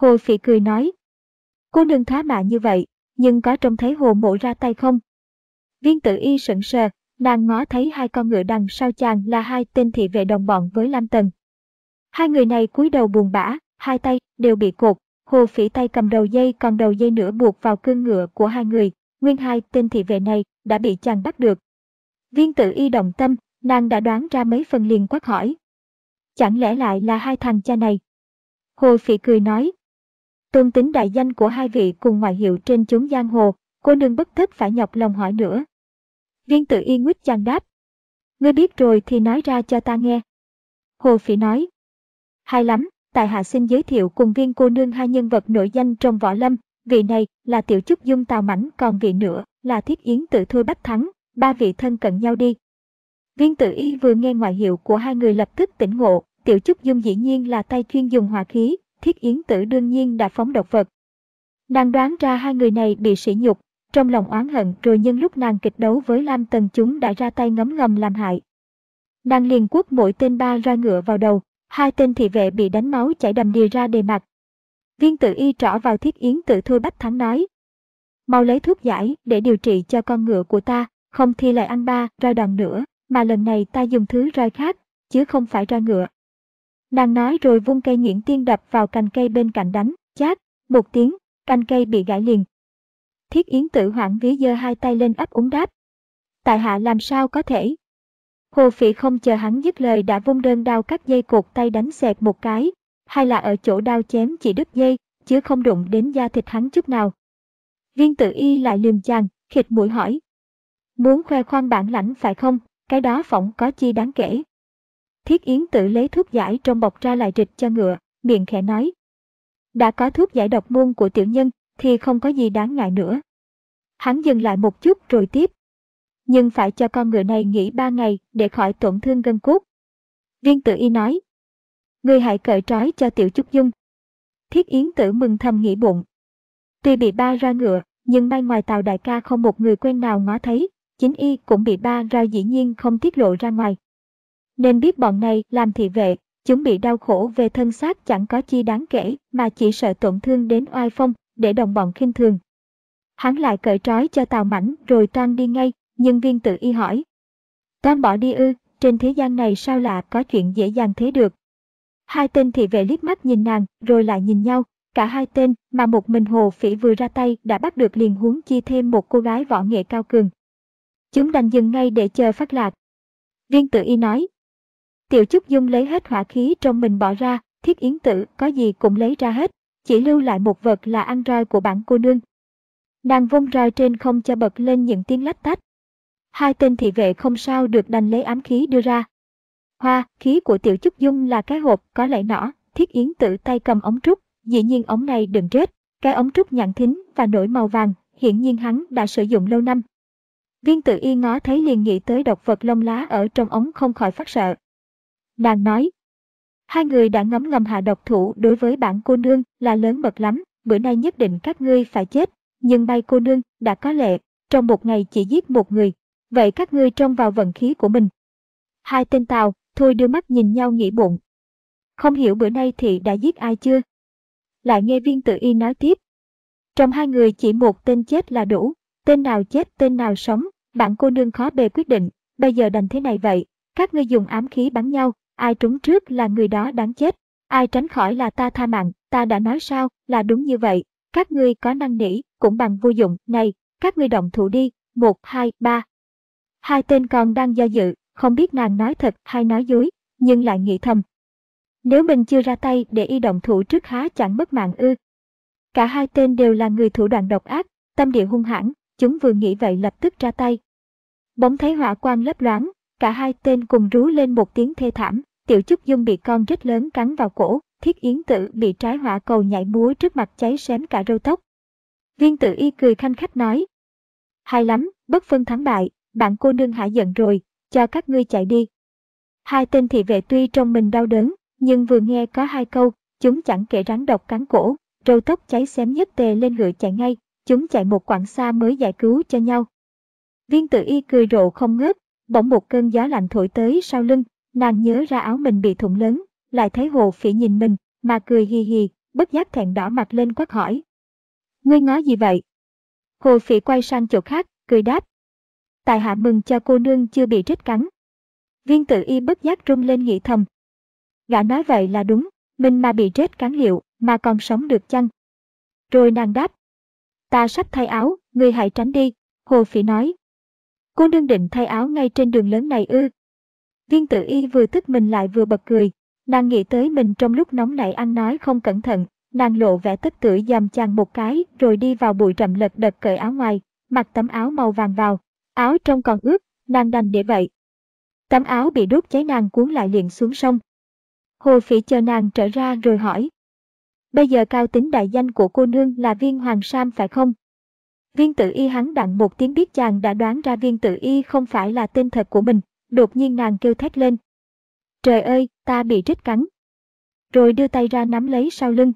Hồ Phỉ cười nói. Cô nương thoá mạ như vậy, nhưng có trông thấy Hồ mộ ra tay không? Viên Tử Y sững sờ, nàng ngó thấy hai con ngựa đằng sau chàng là hai tên thị vệ đồng bọn với Lam Tần. Hai người này cúi đầu buồn bã, hai tay đều bị cột, Hồ Phỉ tay cầm đầu dây còn đầu dây nữa buộc vào cương ngựa của hai người, nguyên hai tên thị vệ này đã bị chàng bắt được. Viên Tử Y động tâm, nàng đã đoán ra mấy phần liền quát hỏi. Chẳng lẽ lại là hai thằng cha này? Hồ Phỉ cười nói. Tôn tính đại danh của hai vị cùng ngoại hiệu trên chốn giang hồ, cô nương bất tất phải nhọc lòng hỏi nữa. Viên Tử Y nguyết chàng đáp. Ngươi biết rồi thì nói ra cho ta nghe. Hồ Phỉ nói. Hay lắm, tại hạ xin giới thiệu cùng viên cô nương hai nhân vật nổi danh trong võ lâm, vị này là Tiểu Trúc Dung Tào Mãnh, còn vị nữa là Thiết Yến Tự Thôi Bách Thắng, ba vị thân cận nhau đi. Viên Tử Y vừa nghe ngoại hiệu của hai người lập tức tỉnh ngộ, Tiểu Trúc Dung dĩ nhiên là tay chuyên dùng hỏa khí, Thiết Yến Tử đương nhiên đã phóng độc vật. Nàng đoán ra hai người này bị sỉ nhục, trong lòng oán hận rồi nhân lúc nàng kịch đấu với Lam Tần chúng đã ra tay ngấm ngầm làm hại. Nàng liền quất mỗi tên ba roi ngựa vào đầu, hai tên thị vệ bị đánh máu chảy đầm đìa ra đề mặt. Viên Tử Y trỏ vào Thiết Yến Tự Thôi Bách Thắng nói. Mau lấy thuốc giải để điều trị cho con ngựa của ta, không thì lại ăn ba roi đòn nữa, mà lần này ta dùng thứ roi khác, chứ không phải roi ngựa. Nàng nói rồi vung cây nhuyễn tiên đập vào cành cây bên cạnh đánh, chát, một tiếng, cành cây bị gãy liền. Thiết Yến Tử hoảng vía giơ hai tay lên ấp úng đáp. Tại hạ làm sao có thể? Hồ Phỉ không chờ hắn dứt lời đã vung đơn đao cắt dây cột tay đánh xẹt một cái, hay là ở chỗ đao chém chỉ đứt dây, chứ không đụng đến da thịt hắn chút nào. Viên Tử Y lại lườm chàng, khịt mũi hỏi. Muốn khoe khoang bản lãnh phải không, cái đó phỏng có chi đáng kể. Thiết Yến Tử lấy thuốc giải trong bọc ra lại rịch cho ngựa, miệng khẽ nói. Đã có thuốc giải độc môn của tiểu nhân, thì không có gì đáng ngại nữa. Hắn dừng lại một chút rồi tiếp. Nhưng phải cho con ngựa này nghỉ ba ngày để khỏi tổn thương gân cốt. Viên Tử Y nói. Ngươi hãy cởi trói cho Tiểu Trúc Dung. Thiết Yến Tử mừng thầm nghĩ bụng. Tuy bị ba roi ngựa, nhưng may ngoài Tào đại ca không một người quen nào ngó thấy, chính y cũng bị ba roi dĩ nhiên không tiết lộ ra ngoài. Nên biết bọn này làm thị vệ, chúng bị đau khổ về thân xác chẳng có chi đáng kể mà chỉ sợ tổn thương đến oai phong, để đồng bọn khinh thường. Hắn lại cởi trói cho Tào Mãnh rồi toan đi ngay, nhưng Viên Tử Y hỏi. Toan bỏ đi ư, trên thế gian này sao lạ có chuyện dễ dàng thế được. Hai tên thị vệ liếc mắt nhìn nàng rồi lại nhìn nhau, cả hai tên mà một mình Hồ Phỉ vừa ra tay đã bắt được liền huống chi thêm một cô gái võ nghệ cao cường. Chúng đành dừng ngay để chờ phát lạc. Viên Tử Y nói. Tiểu Trúc Dung lấy hết hỏa khí trong mình bỏ ra, Thiết Yến Tử có gì cũng lấy ra hết, chỉ lưu lại một vật là ăn roi của bản cô nương. Nàng vung roi trên không cho bật lên những tiếng lách tách. Hai tên thị vệ không sao được đành lấy ám khí đưa ra. Hoa, khí của Tiểu Trúc Dung là cái hộp có lẫy nỏ, Thiết Yến Tử tay cầm ống trúc, dĩ nhiên ống này đừng rết, cái ống trúc nhẵn thính và nổi màu vàng, hiển nhiên hắn đã sử dụng lâu năm. Viên Tử Y ngó thấy liền nghĩ tới độc vật lông lá ở trong ống không khỏi phát sợ. Nàng nói, hai người đã ngấm ngầm hạ độc thủ đối với bản cô nương là lớn mật lắm, bữa nay nhất định các ngươi phải chết, nhưng bay cô nương đã có lệ, trong một ngày chỉ giết một người, vậy các ngươi trông vào vận khí của mình. Hai tên Tào thôi đưa mắt nhìn nhau nghĩ bụng. Không hiểu bữa nay thì đã giết ai chưa? Lại nghe Viên Tử Y nói tiếp. Trong hai người chỉ một tên chết là đủ, tên nào chết tên nào sống, bản cô nương khó bề quyết định, bây giờ đành thế này vậy, các ngươi dùng ám khí bắn nhau, ai trúng trước là người đó đáng chết, ai tránh khỏi là ta tha mạng, ta đã nói sao là đúng như vậy, các ngươi có năn nỉ cũng bằng vô dụng, này, các ngươi động thủ đi, một, hai, ba. Hai tên còn đang do dự, không biết nàng nói thật hay nói dối, nhưng lại nghĩ thầm. Nếu mình chưa ra tay để y động thủ trước há chẳng mất mạng ư. Cả hai tên đều là người thủ đoạn độc ác, tâm địa hung hãn, chúng vừa nghĩ vậy lập tức ra tay. Bỗng thấy hỏa quang lấp loáng, cả hai tên cùng rú lên một tiếng thê thảm, Tiểu Trúc Dung bị con rết lớn cắn vào cổ, Thiết Yến Tử bị trái hỏa cầu nhảy múa trước mặt cháy xém cả râu tóc. Viên Tử Y cười khanh khách nói. Hay lắm, bất phân thắng bại, bạn cô nương hả giận rồi, cho các ngươi chạy đi. Hai tên thị vệ tuy trong mình đau đớn, nhưng vừa nghe có hai câu, chúng chẳng kể rắn độc cắn cổ, râu tóc cháy xém nhất tề lên ngựa chạy ngay, chúng chạy một quãng xa mới giải cứu cho nhau. Viên Tử Y cười rộ không ngớt, bỗng một cơn gió lạnh thổi tới sau lưng, nàng nhớ ra áo mình bị thủng lớn, lại thấy Hồ Phỉ nhìn mình, mà cười hì hì, bất giác thẹn đỏ mặt lên quát hỏi. Ngươi ngó gì vậy? Hồ Phỉ quay sang chỗ khác, cười đáp. Tại hạ mừng cho cô nương chưa bị rết cắn. Viên Tử Y bất giác rung lên nghĩ thầm. Gã nói vậy là đúng, mình mà bị rết cắn liệu, mà còn sống được chăng? Rồi nàng đáp. Ta sắp thay áo, ngươi hãy tránh đi, Hồ Phỉ nói. Cô nương định thay áo ngay trên đường lớn này ư? Viên Tử Y vừa tức mình lại vừa bật cười, nàng nghĩ tới mình trong lúc nóng nảy ăn nói không cẩn thận, nàng lộ vẻ tức tưởi giầm chàng một cái rồi đi vào bụi rậm lật đật cởi áo ngoài, mặc tấm áo màu vàng vào, áo trông còn ướt, nàng đành để vậy. Tấm áo bị đốt cháy nàng cuốn lại liền xuống sông. Hồ Phỉ chờ nàng trở ra rồi hỏi. Bây giờ cao tính đại danh của cô nương là Viên Hoàng Sam phải không? Viên Tử Y hắn đặng một tiếng biết chàng đã đoán ra Viên Tử Y không phải là tên thật của mình, đột nhiên nàng kêu thét lên. Trời ơi, ta bị rết cắn. Rồi đưa tay ra nắm lấy sau lưng.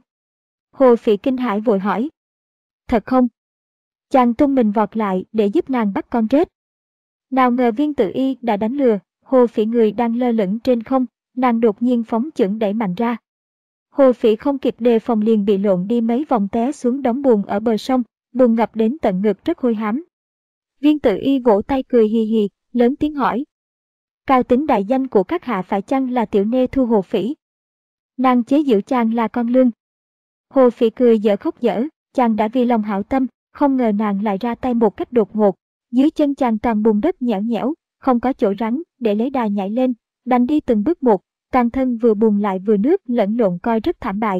Hồ Phỉ kinh hãi vội hỏi. Thật không? Chàng tung mình vọt lại để giúp nàng bắt con rết. Nào ngờ Viên Tử Y đã đánh lừa, Hồ Phỉ người đang lơ lửng trên không, nàng đột nhiên phóng chưởng đẩy mạnh ra. Hồ Phỉ không kịp đề phòng liền bị lộn đi mấy vòng té xuống đống bùn ở bờ sông, bùn ngập đến tận ngực rất hôi hám. Viên Tử Y vỗ tay cười hì hì, lớn tiếng hỏi. Cao tính đại danh của các hạ phải chăng là tiểu nê Thu Hồ Phỉ? Nàng chế giễu chàng là con lương. Hồ Phỉ cười dở khóc dở, chàng đã vì lòng hảo tâm, không ngờ nàng lại ra tay một cách đột ngột. Dưới chân chàng toàn bùn đất nhão nhẽo, không có chỗ rắn để lấy đà nhảy lên, đành đi từng bước một, toàn thân vừa bùn lại vừa nước lẫn lộn coi rất thảm bại.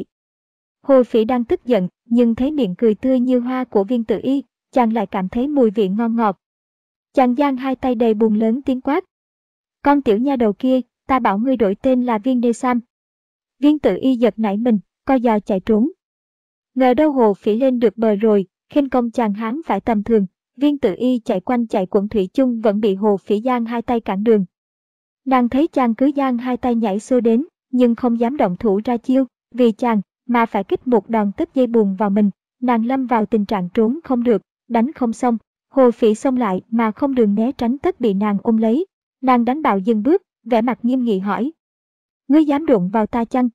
Hồ Phỉ đang tức giận, nhưng thấy miệng cười tươi như hoa của Viên Tử Y, chàng lại cảm thấy mùi vị ngon ngọt. Chàng giang hai tay đầy bùn lớn tiếng quát. Con tiểu nha đầu kia, ta bảo ngươi đổi tên là Viên Đê Sam. Viên Tử Y giật nảy mình, co giò chạy trốn. Ngờ đâu Hồ Phỉ lên được bờ rồi, khinh công chàng hán phải tầm thường, Viên Tử Y chạy quanh chạy quẩn thủy chung vẫn bị Hồ Phỉ giang hai tay cản đường. Nàng thấy chàng cứ giang hai tay nhảy xô đến, nhưng không dám động thủ ra chiêu, vì chàng mà phải kích một đòn tất dây bùn vào mình, nàng lâm vào tình trạng trốn không được, đánh không xong, Hồ Phỉ xông lại mà không đường né tránh tất bị nàng ôm lấy. Nàng đánh bạo dừng bước, vẻ mặt nghiêm nghị hỏi. Ngươi dám đụng vào ta chăng?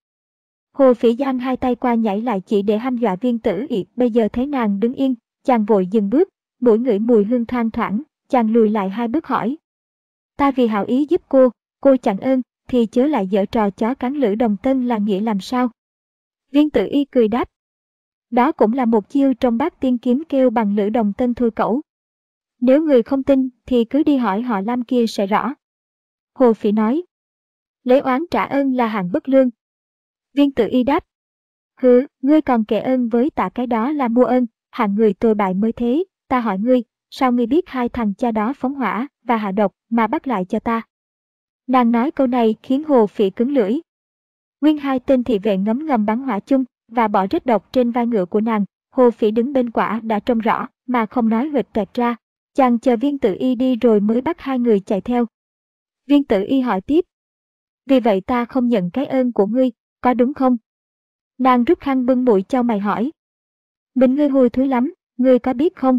Hồ Phỉ giang hai tay qua nhảy lại chỉ để hăm dọa Viên Tử Y, bây giờ thấy nàng đứng yên, chàng vội dừng bước, mũi ngửi mùi hương thoang thoảng, chàng lùi lại hai bước hỏi. Ta vì hảo ý giúp cô, cô chẳng ơn, thì chớ lại giở trò chó cắn lữ đồng tân là nghĩa làm sao? Viên Tử Y cười đáp. Đó cũng là một chiêu trong bát tiên kiếm kêu bằng lữ đồng tân thôi cẩu. Nếu người không tin thì cứ đi hỏi họ Lam kia sẽ rõ. Hồ Phỉ nói. Lấy oán trả ơn là hạng bất lương. Viên Tử Y đáp. Hứ, ngươi còn kể ơn với ta cái đó là mua ơn, hạng người tồi bại mới thế, ta hỏi ngươi, sao ngươi biết hai thằng cha đó phóng hỏa và hạ độc mà bắt lại cho ta? Nàng nói câu này khiến Hồ Phỉ cứng lưỡi. Nguyên hai tên thị vệ ngấm ngầm bắn hỏa chung và bỏ rết độc trên vai ngựa của nàng, Hồ Phỉ đứng bên quả đã trông rõ mà không nói huỵch toẹt ra. Chàng chờ Viên Tử Y đi rồi mới bắt hai người chạy theo. Viên Tử Y hỏi tiếp. Vì vậy ta không nhận cái ơn của ngươi, có đúng không? Nàng rút khăn bưng mũi cho mày hỏi. Mình ngươi hôi thối lắm, ngươi có biết không?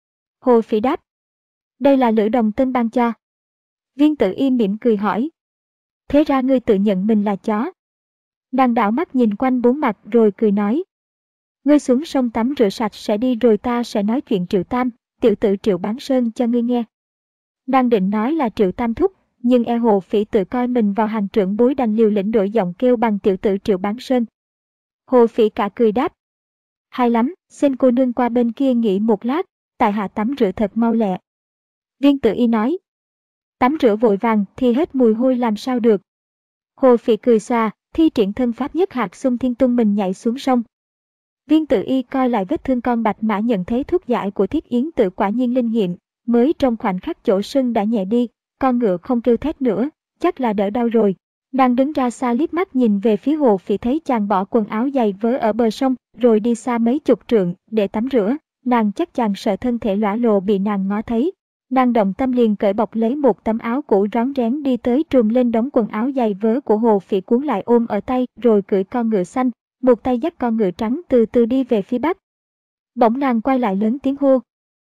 Hồ Phỉ đáp. Đây là lữ đồng tân ban cho. Viên Tử Y mỉm cười hỏi. Thế ra ngươi tự nhận mình là chó. Nàng đảo mắt nhìn quanh bốn mặt rồi cười nói. Ngươi xuống sông tắm rửa sạch sẽ đi rồi ta sẽ nói chuyện Triệu Tam, tiểu tử Triệu Bán Sơn cho ngươi nghe. Đang định nói là Triệu Tam thúc, nhưng e Hồ Phỉ tự coi mình vào hàng trưởng bối đành liều lĩnh đổi giọng kêu bằng tiểu tử Triệu Bán Sơn. Hồ Phỉ cả cười đáp. Hay lắm, xin cô nương qua bên kia nghỉ một lát, tại hạ tắm rửa thật mau lẹ. Viên Tử Y nói. Tắm rửa vội vàng thì hết mùi hôi làm sao được. Hồ Phỉ cười xòa, thi triển thân pháp nhất hạt xung thiên tung mình nhảy xuống sông. Viên Tử Y coi lại vết thương con bạch mã nhận thấy thuốc giải của Thiết Yến Tự quả nhiên linh nghiệm, mới trong khoảnh khắc chỗ sưng đã nhẹ đi, con ngựa không kêu thét nữa, chắc là đỡ đau rồi. Nàng đứng ra xa liếc mắt nhìn về phía Hồ Phỉ thấy chàng bỏ quần áo giày vớ ở bờ sông, rồi đi xa mấy chục trượng để tắm rửa, nàng chắc chàng sợ thân thể lõa lồ bị nàng ngó thấy. Nàng động tâm liền cởi bọc lấy một tấm áo cũ rón rén đi tới trùm lên đống quần áo giày vớ của Hồ Phỉ cuốn lại ôm ở tay rồi cưỡi con ngựa xanh, một tay dắt con ngựa trắng từ từ đi về phía bắc. Bỗng nàng quay lại lớn tiếng hô.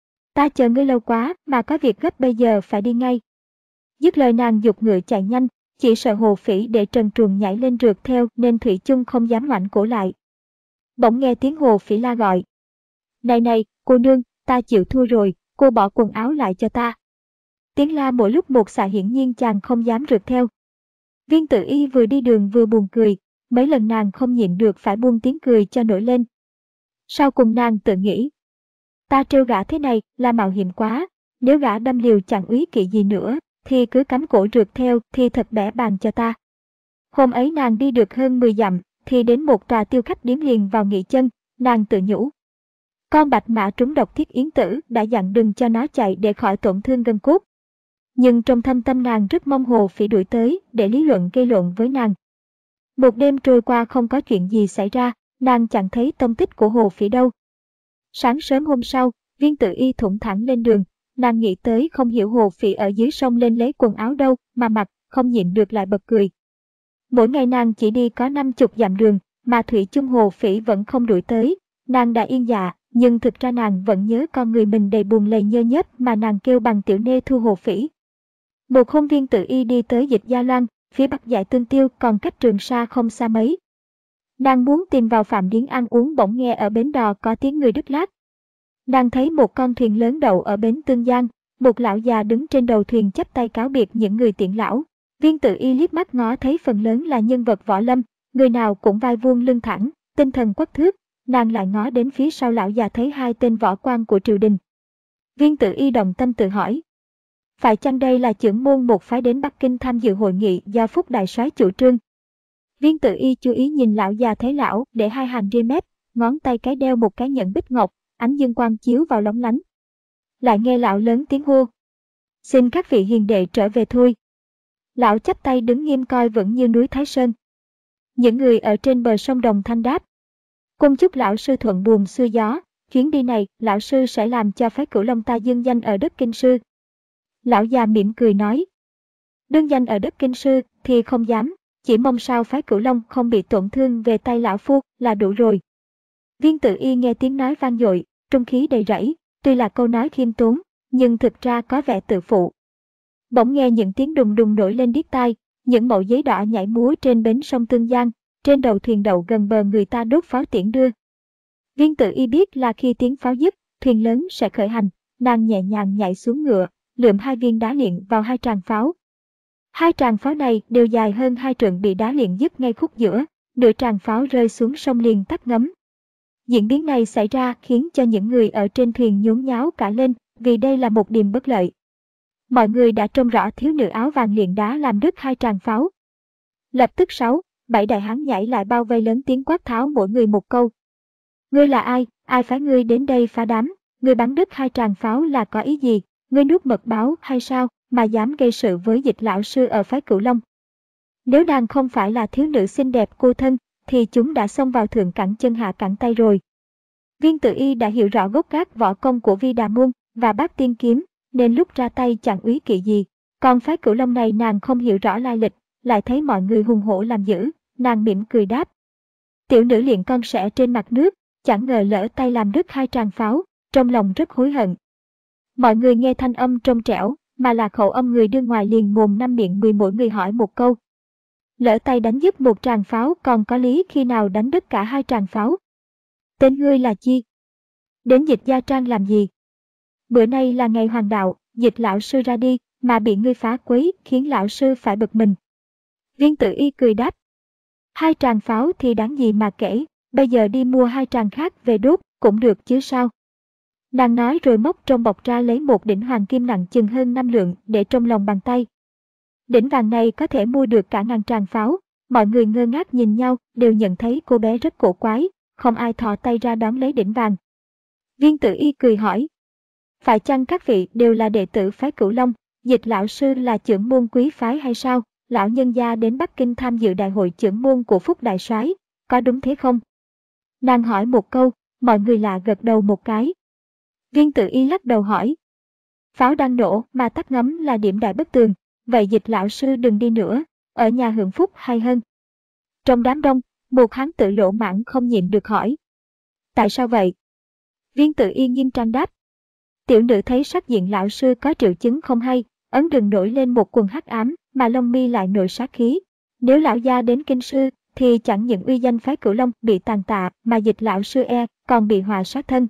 Ta chờ ngươi lâu quá mà có việc gấp bây giờ phải đi ngay. Dứt lời nàng giục ngựa chạy nhanh, chỉ sợ Hồ Phỉ để trần truồng nhảy lên rượt theo nên thủy chung không dám ngoảnh cổ lại. Bỗng nghe tiếng Hồ Phỉ la gọi. Này này, cô nương, ta chịu thua rồi, cô bỏ quần áo lại cho ta. Tiếng la mỗi lúc một xạ, hiển nhiên chàng không dám rượt theo. Viên Tử Y vừa đi đường vừa buồn cười, mấy lần nàng không nhịn được phải buông tiếng cười cho nổi lên. Sau cùng nàng tự nghĩ, ta trêu gã thế này là mạo hiểm quá, nếu gã đâm liều chẳng úy kỵ gì nữa, thì cứ cắm cổ rượt theo thì thật bẽ bàng cho ta. Hôm ấy nàng đi được hơn mười dặm, thì đến một tòa tiêu khách điếm liền vào nghỉ chân, nàng tự nhủ. Con bạch mã trúng độc Thiết Yến Tử đã dặn đừng cho nó chạy để khỏi tổn thương gân cốt. Nhưng trong thâm tâm nàng rất mong Hồ Phỉ đuổi tới để lý luận gây lộn với nàng. Một đêm trôi qua không có chuyện gì xảy ra, nàng chẳng thấy tông tích của Hồ Phỉ đâu. Sáng sớm hôm sau, Viên Tử Y thủng thẳng lên đường, nàng nghĩ tới không hiểu Hồ Phỉ ở dưới sông lên lấy quần áo đâu mà mặc, không nhịn được lại bật cười. Mỗi ngày nàng chỉ đi có năm chục dặm đường, mà thủy chung Hồ Phỉ vẫn không đuổi tới. Nàng đã yên dạ, nhưng thực ra nàng vẫn nhớ con người mình đầy buồn lầy nhơ nhớp mà nàng kêu bằng tiểu nê thu Hồ Phỉ. Một hôm Viên Tử Y đi tới Dịch Gia Loan, phía bắc dải Tương Tiêu còn cách Trường Sa không xa mấy. Nàng muốn tìm vào Phạm Điếm ăn uống, bỗng nghe ở bến đò có tiếng người đứt lát. Nàng thấy một con thuyền lớn đậu ở bến Tương Giang, một lão già đứng trên đầu thuyền chắp tay cáo biệt những người tiễn lão. Viên Tử Y liếc mắt ngó thấy phần lớn là nhân vật võ lâm, người nào cũng vai vuông lưng thẳng, tinh thần quắc thước. Nàng lại ngó đến phía sau lão già thấy hai tên võ quan của triều đình. Viên Tử Y động tâm tự hỏi, phải chăng đây là chưởng môn một phái đến Bắc Kinh tham dự hội nghị do Phúc Đại Soái chủ trương? Viên Tử Y chú ý nhìn lão già, thấy lão để hai hàng ria mép, ngón tay cái đeo một cái nhẫn bích ngọc, ánh dương quang chiếu vào lóng lánh. Lại nghe lão lớn tiếng hô, xin các vị hiền đệ trở về thôi. Lão chắp tay đứng nghiêm coi vững như núi Thái Sơn. Những người ở trên bờ sông đồng thanh đáp, cung chúc lão sư thuận buồm xuôi gió, chuyến đi này lão sư sẽ làm cho phái Cửu Long ta dương danh ở đất Kinh Sư. Lão già mỉm cười nói, đương danh ở đất Kinh Sư thì không dám, chỉ mong sao phái Cửu Long không bị tổn thương về tay lão phu là đủ rồi. Viên Tử Y nghe tiếng nói vang dội, trung khí đầy rẫy, tuy là câu nói khiêm tốn, nhưng thực ra có vẻ tự phụ. Bỗng nghe những tiếng đùng đùng nổi lên điếc tai, những mẩu giấy đỏ nhảy múa trên bến sông Tương Giang, trên đầu thuyền đậu gần bờ người ta đốt pháo tiễn đưa. Viên Tử Y biết là khi tiếng pháo dứt, thuyền lớn sẽ khởi hành, nàng nhẹ nhàng nhảy xuống ngựa, lượm hai viên đá luyện vào hai tràng pháo. Hai tràng pháo này đều dài hơn hai trượng, bị đá luyện dứt ngay khúc giữa, nửa tràng pháo rơi xuống sông liền tắt ngấm. Diễn biến này xảy ra khiến cho những người ở trên thuyền nhốn nháo cả lên, vì đây là một điểm bất lợi. Mọi người đã trông rõ thiếu nữ áo vàng luyện đá làm đứt hai tràng pháo. Lập tức sáu, bảy đại hán nhảy lại bao vây, lớn tiếng quát tháo mỗi người một câu. Ngươi là ai, ai phái ngươi đến đây phá đám, ngươi bắn đứt hai tràng pháo là có ý gì, ngươi nuốt mật báo hay sao mà dám gây sự với Dịch lão sư ở phái Cửu Long? Nếu nàng không phải là thiếu nữ xinh đẹp cô thân, thì chúng đã xông vào thượng cẳng chân hạ cẳng tay rồi. Viên Tử Y đã hiểu rõ gốc gác võ công của Vi Đà Môn và Bát Tiên Kiếm, nên lúc ra tay chẳng úy kỵ gì. Còn phái Cửu Long này nàng không hiểu rõ lai lịch, lại thấy mọi người hùng hổ làm dữ, nàng mỉm cười đáp. Tiểu nữ luyện con sẻ trên mặt nước, chẳng ngờ lỡ tay làm đứt hai tràng pháo, trong lòng rất hối hận. Mọi người nghe thanh âm trong trẻo, mà là khẩu âm người đưa ngoài, liền mồm năm miệng mười mỗi người hỏi một câu. Lỡ tay đánh dứt một tràng pháo còn có lý khi nào đánh đứt cả hai tràng pháo? Tên ngươi là chi? Đến Dịch Gia Trang làm gì? Bữa nay là ngày hoàng đạo, Dịch lão sư ra đi, mà bị ngươi phá quấy, khiến lão sư phải bực mình. Viên Tử Y cười đáp. Hai tràng pháo thì đáng gì mà kể, bây giờ đi mua hai tràng khác về đốt, cũng được chứ sao? Nàng nói rồi móc trong bọc ra lấy một đỉnh hoàng kim nặng chừng hơn năm lượng để trong lòng bàn tay. Đỉnh vàng này có thể mua được cả ngàn tràng pháo. Mọi người ngơ ngác nhìn nhau, đều nhận thấy cô bé rất cổ quái, không ai thò tay ra đón lấy đỉnh vàng. Viên Tử Y cười hỏi. Phải chăng các vị đều là đệ tử phái Cửu Long, Dịch lão sư là chưởng môn quý phái hay sao? Lão nhân gia đến Bắc Kinh tham dự đại hội chưởng môn của Phúc Đại Soái, có đúng thế không? Nàng hỏi một câu, mọi người lạ gật đầu một cái. Viên Tử Y lắc đầu hỏi. Pháo đang nổ mà tắt ngấm là điểm đại bất tường, vậy Dịch lão sư đừng đi nữa, ở nhà hưởng phúc hay hơn. Trong đám đông, một hán tử lỗ mãng không nhịn được hỏi. Tại sao vậy? Viên Tử Y nghiêm trang đáp. Tiểu nữ thấy sắc diện lão sư có triệu chứng không hay, ấn đường nổi lên một quần hắc ám, mà lông mi lại nổi sát khí. Nếu lão gia đến Kinh Sư thì chẳng những uy danh phái Cửu Long bị tàn tạ mà Dịch lão sư e còn bị họa sát thân.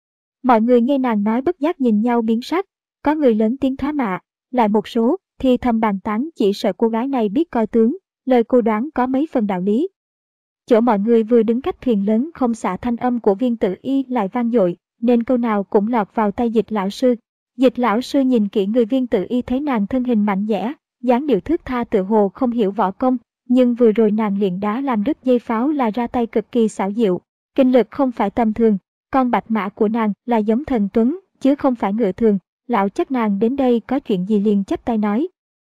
Mọi người nghe nàng nói bất giác nhìn nhau biến sắc, có người lớn tiếng thoá mạ, lại một số thì thầm bàn tán chỉ sợ cô gái này biết coi tướng, lời cô đoán có mấy phần đạo lý. Chỗ mọi người vừa đứng cách thuyền lớn không xa, thanh âm của Viên Tử Y lại vang dội, nên câu nào cũng lọt vào tay Dịch lão sư. Dịch lão sư nhìn kỹ người Viên Tử Y thấy nàng thân hình mạnh dẻ, dáng điệu thướt tha tự hồ không hiểu võ công, nhưng vừa rồi nàng luyện đá làm đứt dây pháo là ra tay cực kỳ xảo diệu, kinh lực không phải tầm thường, con bạch mã của nàng là giống thần tuấn chứ không phải ngựa thường. Lão chắc nàng đến đây có chuyện gì liền chắp tay nói: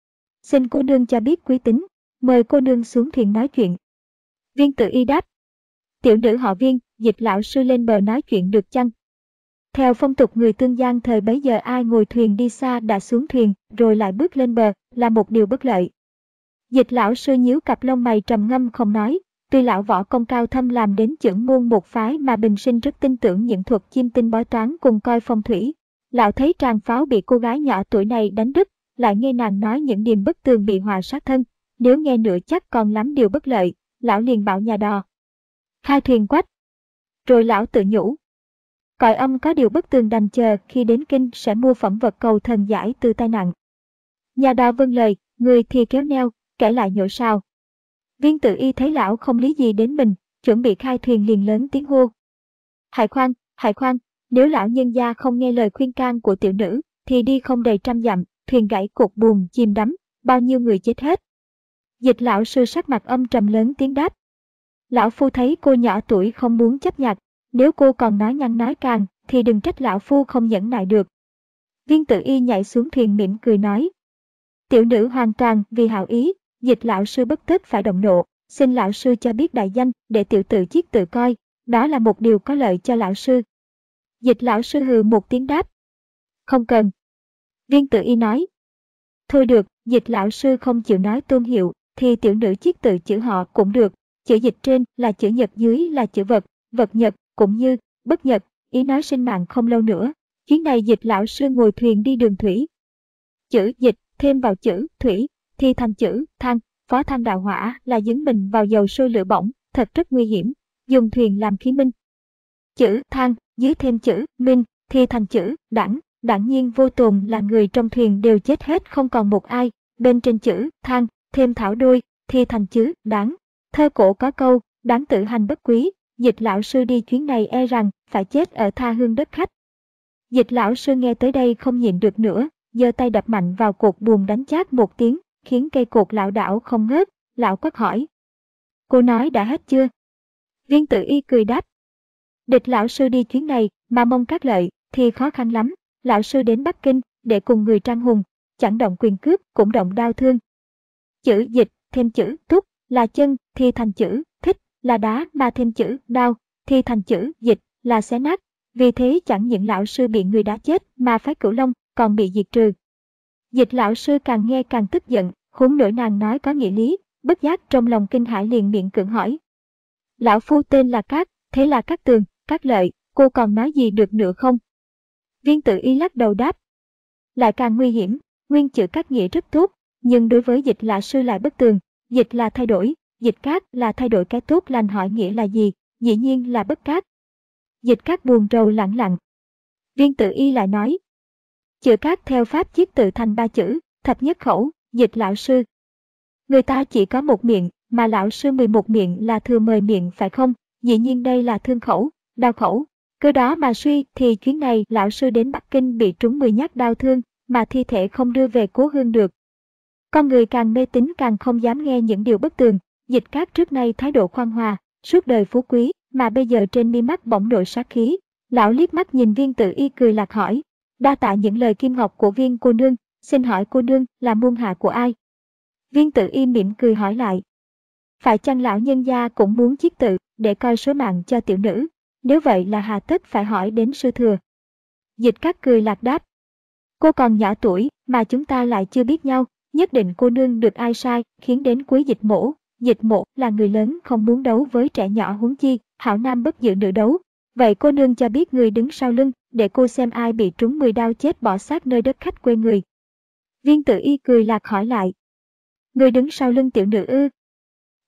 xin cô nương cho biết quý tính, mời cô nương xuống thuyền nói chuyện. Viên Tử Y đáp: tiểu nữ họ Viên, Dịch lão sư lên bờ nói chuyện được chăng? Theo phong tục người Tương Giang thời bấy giờ, ai ngồi thuyền đi xa đã xuống thuyền rồi lại bước lên bờ là một điều bất lợi. Dịch lão sư nhíu cặp lông mày trầm ngâm không nói. Tuy lão võ công cao thâm làm đến chưởng môn một phái mà bình sinh rất tin tưởng những thuật chiêm tinh bói toán cùng coi phong thủy. Lão thấy tràng pháo bị cô gái nhỏ tuổi này đánh đứt, lại nghe nàng nói những điềm bất tường bị họa sát thân, nếu nghe nữa chắc còn lắm điều bất lợi. Lão liền bảo nhà đò khai thuyền quách. Rồi lão tự nhủ: cõi âm có điều bất tường, đành chờ khi đến kinh sẽ mua phẩm vật cầu thần giải từ tai nạn. Nhà đò vâng lời, người thì kéo neo, kẻ lại nhổ sào. Viên Tử Y thấy lão không lý gì đến mình, chuẩn bị khai thuyền liền lớn tiếng hô: hãy khoan, hãy khoan, nếu lão nhân gia không nghe lời khuyên can của tiểu nữ thì đi không đầy trăm dặm, thuyền gãy cột buồm chìm đắm, bao nhiêu người chết hết. Dịch lão sư sắc mặt âm trầm lớn tiếng đáp: lão phu thấy cô nhỏ tuổi không muốn chấp nhặt, nếu cô còn nói nhăng nói càng thì đừng trách lão phu không nhẫn nại được. Viên Tử Y nhảy xuống thuyền mỉm cười nói: tiểu nữ hoàn toàn vì hảo ý. Dịch lão sư bất tức phải động nộ, xin lão sư cho biết đại danh để tiểu tự chiết tự coi, đó là một điều có lợi cho lão sư. Dịch lão sư hừ một tiếng đáp: không cần. Viên Tử Y nói: thôi được. Dịch lão sư không chịu nói tôn hiệu thì tiểu nữ chiết tự chữ họ cũng được, chữ dịch trên là chữ nhật, dưới là chữ vật, vật nhật cũng như bất nhật, ý nói sinh mạng không lâu nữa. Chuyến này Dịch lão sư ngồi thuyền đi đường thủy, chữ dịch thêm vào chữ thủy thì thành chữ than, phó than đạo hỏa là dấn mình vào dầu sôi lửa bỏng, thật rất nguy hiểm, dùng thuyền làm khí minh. Chữ than dưới thêm chữ minh thì thành chữ đẳng, đẳng nhiên vô tồn là người trong thuyền đều chết hết không còn một ai, bên trên chữ than thêm thảo đôi thì thành chữ đáng. Thơ cổ có câu đáng tự hành bất quý. Dịch lão sư đi chuyến này e rằng phải chết ở tha hương đất khách. Dịch lão sư nghe tới đây không nhịn được nữa, giơ tay đập mạnh vào cột buồm đánh chát một tiếng, khiến cây cột lảo đảo không ngớt. Lão quát hỏi: cô nói đã hết chưa? Viên Tử Y cười đáp: địch lão sư đi chuyến này mà mong các lợi thì khó khăn lắm. Lão sư đến Bắc Kinh để cùng người Trang Hùng, chẳng động quyền cướp cũng động đao thương. Chữ dịch thêm chữ túc là chân thì thành chữ thích, là đá mà thêm chữ đao thì thành chữ dịch, là xé nát. Vì thế chẳng những lão sư bị người đá chết mà phái Cửu Long còn bị diệt trừ. Dịch lão sư càng nghe càng tức giận, huống nỗi nàng nói có nghĩa lý, bất giác trong lòng kinh hãi liền miệng cưỡng hỏi: lão phu tên là Cát, thế là Cát Tường, Cát Lợi, cô còn nói gì được nữa không? Viên Tử Y lắc đầu đáp: lại càng nguy hiểm. Nguyên chữ Cát nghĩa rất tốt, nhưng đối với Dịch lão sư lại bất tường. Dịch là thay đổi, Dịch Cát là thay đổi cái tốt lành, hỏi nghĩa là gì? Dĩ nhiên là bất cát. Dịch Cát buồn rầu lẳng lặng. Viên Tử Y lại nói: chữ Cát theo pháp chiết tự thành ba chữ, thập nhất khẩu. Dịch lão sư, người ta chỉ có một miệng, mà lão sư mười một miệng là thừa mười miệng phải không? Dĩ nhiên đây là thương khẩu, đao khẩu. Cơ đó mà suy thì chuyến này lão sư đến Bắc Kinh bị trúng mười nhát đao thương, mà thi thể không đưa về cố hương được. Con người càng mê tín càng không dám nghe những điều bất tường. Dịch Cát trước nay thái độ khoan hòa, suốt đời phú quý, mà bây giờ trên mi mắt bỗng nổi sát khí. Lão liếc mắt nhìn Viên Tử Y cười lạc hỏi: đa tạ những lời kim ngọc của Viên cô nương, xin hỏi cô nương là môn hạ của ai? Viên Tử Y mỉm cười hỏi lại: phải chăng lão nhân gia cũng muốn chiết tự để coi số mạng cho tiểu nữ? Nếu vậy là hà tất phải hỏi đến sư thừa? Dịch Cát cười lạc đáp: cô còn nhỏ tuổi mà chúng ta lại chưa biết nhau, nhất định cô nương được ai sai khiến đến cuối Dịch mỗ. Dịch mỗ là người lớn không muốn đấu với trẻ nhỏ, huống chi hảo nam bất dự nữ đấu. Vậy cô nương cho biết người đứng sau lưng để cô xem ai bị trúng mười đao chết bỏ xác nơi đất khách quê người. Viên Tử Y cười lạc hỏi lại: người đứng sau lưng tiểu nữ ư?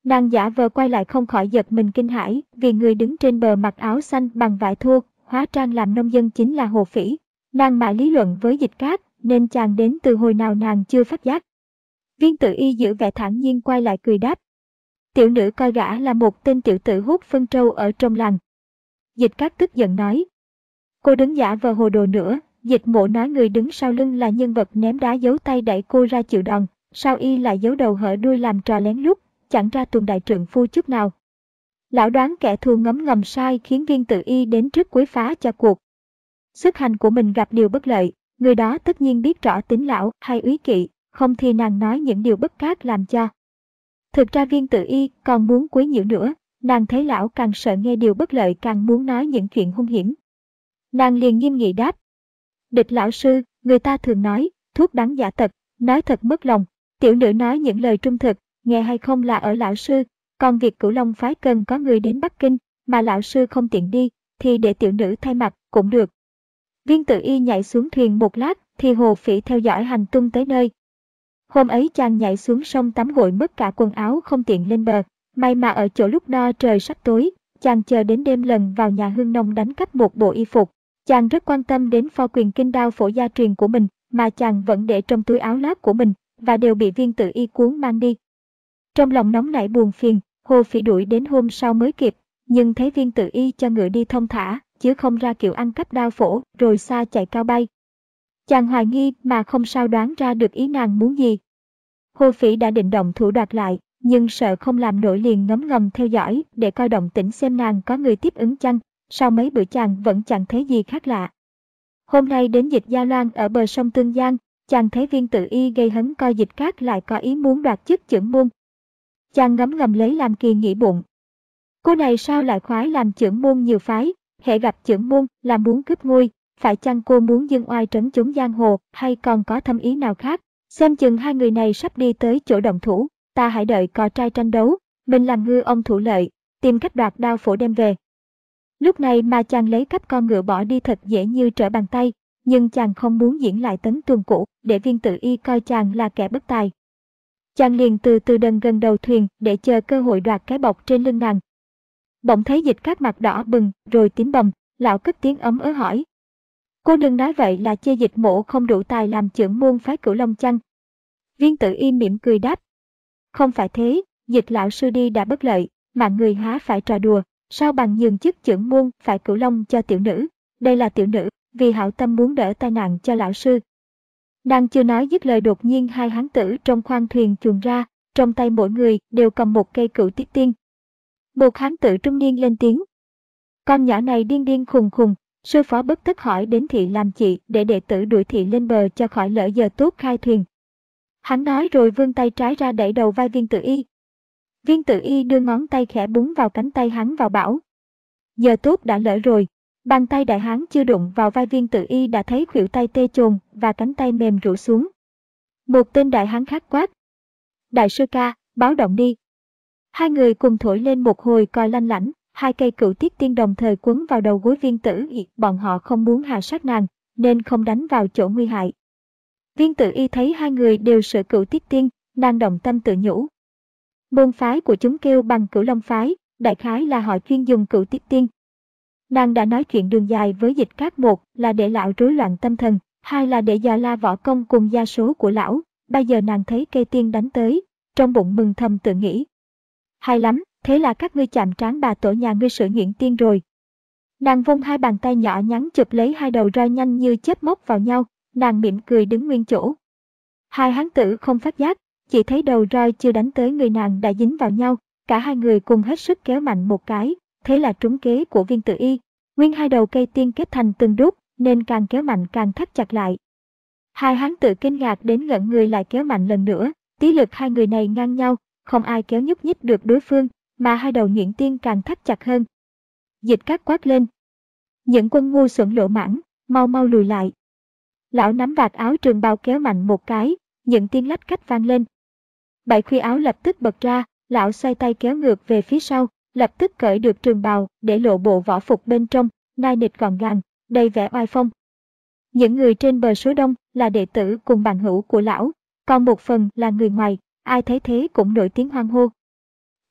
Nàng giả vờ quay lại không khỏi giật mình kinh hãi, vì người đứng trên bờ mặc áo xanh bằng vải thô, hóa trang làm nông dân chính là Hồ Phỉ. Nàng mãi lý luận với Dịch Cát, nên chàng đến từ hồi nào nàng chưa phát giác. Viên Tử Y giữ vẻ thản nhiên quay lại cười đáp. Tiểu nữ coi gã là một tên tiểu tử hút phân trâu ở trong làng. Dịch Cát tức giận nói. Cô đứng giả vờ hồ đồ nữa, Dịch Mộ nói người đứng sau lưng là nhân vật ném đá giấu tay đẩy cô ra chịu đòn, sao y lại giấu đầu hở đuôi làm trò lén lút, chẳng ra tuần đại trượng phu chút nào. Lão đoán kẻ thù ngấm ngầm sai khiến Viên Tử Y đến trước quấy phá cho cuộc. Xuất hành của mình gặp điều bất lợi, người đó tất nhiên biết rõ tính lão hay úy kỵ, không thì nàng nói những điều bất cát làm cho. Thực ra Viên Tử Y còn muốn quấy nhiễu nữa, nàng thấy lão càng sợ nghe điều bất lợi càng muốn nói những chuyện hung hiểm. Nàng liền nghiêm nghị đáp. Địch lão sư, người ta thường nói, thuốc đắng giả tật, nói thật mất lòng. Tiểu nữ nói những lời trung thực, nghe hay không là ở lão sư, còn việc Cửu Long phái cần có người đến Bắc Kinh, mà lão sư không tiện đi, thì để tiểu nữ thay mặt cũng được. Viên Tử Y nhảy xuống thuyền một lát, thì Hồ Phỉ theo dõi hành tung tới nơi. Hôm ấy chàng nhảy xuống sông tắm gội mất cả quần áo không tiện lên bờ, may mà ở chỗ lúc đó trời sắp tối, chàng chờ đến đêm lần vào nhà Hương Nông đánh cắp một bộ y phục. Chàng rất quan tâm đến pho quyền kinh đao phổ gia truyền của mình, mà chàng vẫn để trong túi áo lót của mình, và đều bị Viên Tử Y cuốn mang đi. Trong lòng nóng nảy buồn phiền, Hồ Phỉ đuổi đến hôm sau mới kịp, nhưng thấy Viên Tử Y cho ngựa đi thông thả, chứ không ra kiểu ăn cắp đao phổ rồi xa chạy cao bay. Chàng hoài nghi mà không sao đoán ra được ý nàng muốn gì. Hồ Phỉ đã định động thủ đoạt lại, nhưng sợ không làm nổi liền ngấm ngầm theo dõi để coi động tĩnh xem nàng có người tiếp ứng chăng. Sau mấy bữa chàng vẫn chẳng thấy gì khác lạ. Hôm nay đến Dịch Gia Loan ở bờ sông Tương Giang, chàng thấy Viên Tử Y gây hấn coi Dịch Cát lại có ý muốn đoạt chức chưởng môn. Chàng ngấm ngầm lấy làm kỳ nghĩ bụng. Cô này sao lại khoái làm chưởng môn nhiều phái, hễ gặp chưởng môn là muốn cướp ngôi, phải chăng cô muốn dâng oai trấn chốn giang hồ hay còn có thâm ý nào khác? Xem chừng hai người này sắp đi tới chỗ động thủ, ta hãy đợi cò trai tranh đấu, mình làm ngư ông thủ lợi, tìm cách đoạt đao phổ đem về. Lúc này mà chàng lấy cắp con ngựa bỏ đi thật dễ như trở bàn tay, nhưng chàng không muốn diễn lại tấn tuồng cũ để Viên Tử Y coi chàng là kẻ bất tài. Chàng liền từ từ đần gần đầu thuyền để chờ cơ hội đoạt cái bọc trên lưng nàng. Bỗng thấy Dịch Cát mặt đỏ bừng rồi tím bầm, lão cất tiếng ấm ớ hỏi. Cô đừng nói vậy là chê Dịch Mộ không đủ tài làm chưởng môn phái Cửu Long chăng? Viên Tử Y mỉm cười đáp. Không phải thế, Dịch lão sư đi đã bất lợi, mà người há phải trò đùa. Sao bằng nhường chức chưởng môn phải Cửu Long cho tiểu nữ, đây là tiểu nữ, vì hảo tâm muốn đỡ tai nạn cho lão sư. Nàng chưa nói dứt lời đột nhiên hai hán tử trong khoang thuyền chuồn ra, trong tay mỗi người đều cầm một cây Cửu Tiết Tiên. Một hán tử trung niên lên tiếng. Con nhỏ này điên điên khùng khùng, sư phó bất tất hỏi đến thị làm chị để đệ tử đuổi thị lên bờ cho khỏi lỡ giờ tốt khai thuyền. Hắn nói rồi vươn tay trái ra đẩy đầu vai Viên Tử Y. Viên Tử Y đưa ngón tay khẽ búng vào cánh tay hắn vào bảo. Giờ tốt đã lỡ rồi, bàn tay đại hán chưa đụng vào vai Viên Tử Y đã thấy khuỷu tay tê chồn và cánh tay mềm rũ xuống. Một tên đại hán khác quát. Đại sư ca, báo động đi. Hai người cùng thổi lên một hồi còi lanh lảnh, hai cây Cửu Tiết Tiên đồng thời quấn vào đầu gối Viên Tử Y, bọn họ không muốn hạ sát nàng, nên không đánh vào chỗ nguy hại. Viên Tử Y thấy hai người đều sử Cửu Tiết Tiên, nàng động tâm tự nhủ. Môn phái của chúng kêu bằng Cửu Long phái, đại khái là họ chuyên dùng Cửu Tiết Tiên. Nàng đã nói chuyện đường dài với Dịch Cát, một là để lão rối loạn tâm thần, hai là để dò la võ công cùng gia số của lão. Bây giờ nàng thấy cây tiên đánh tới, trong bụng mừng thầm tự nghĩ. Hay lắm, thế là các ngươi chạm trán bà tổ nhà ngươi sử nhuyễn tiên rồi. Nàng vung hai bàn tay nhỏ nhắn chụp lấy hai đầu roi nhanh như chớp móc vào nhau, nàng mỉm cười đứng nguyên chỗ. Hai hán tử không phát giác, chỉ thấy đầu roi chưa đánh tới người nàng đã dính vào nhau, cả hai người cùng hết sức kéo mạnh một cái, thế là trúng kế của Viên Tử Y. Nguyên hai đầu cây tiên kết thành từng đúc, nên càng kéo mạnh càng thắt chặt lại. Hai hán tử kinh ngạc đến ngẩn người lại kéo mạnh lần nữa, tí lực hai người này ngang nhau, không ai kéo nhúc nhích được đối phương, mà hai đầu nhuyễn tiên càng thắt chặt hơn. Dịch Cát quát lên. Những quân ngu xuẩn lỗ mãng, mau mau lùi lại. Lão nắm vạt áo trường bào kéo mạnh một cái, những tiếng lách cách vang lên. Bảy khuy áo lập tức bật ra, lão xoay tay kéo ngược về phía sau, lập tức cởi được trường bào để lộ bộ võ phục bên trong, nai nịt gọn gàng, đầy vẻ oai phong. Những người trên bờ số đông là đệ tử cùng bạn hữu của lão, còn một phần là người ngoài, ai thấy thế cũng nổi tiếng hoan hô.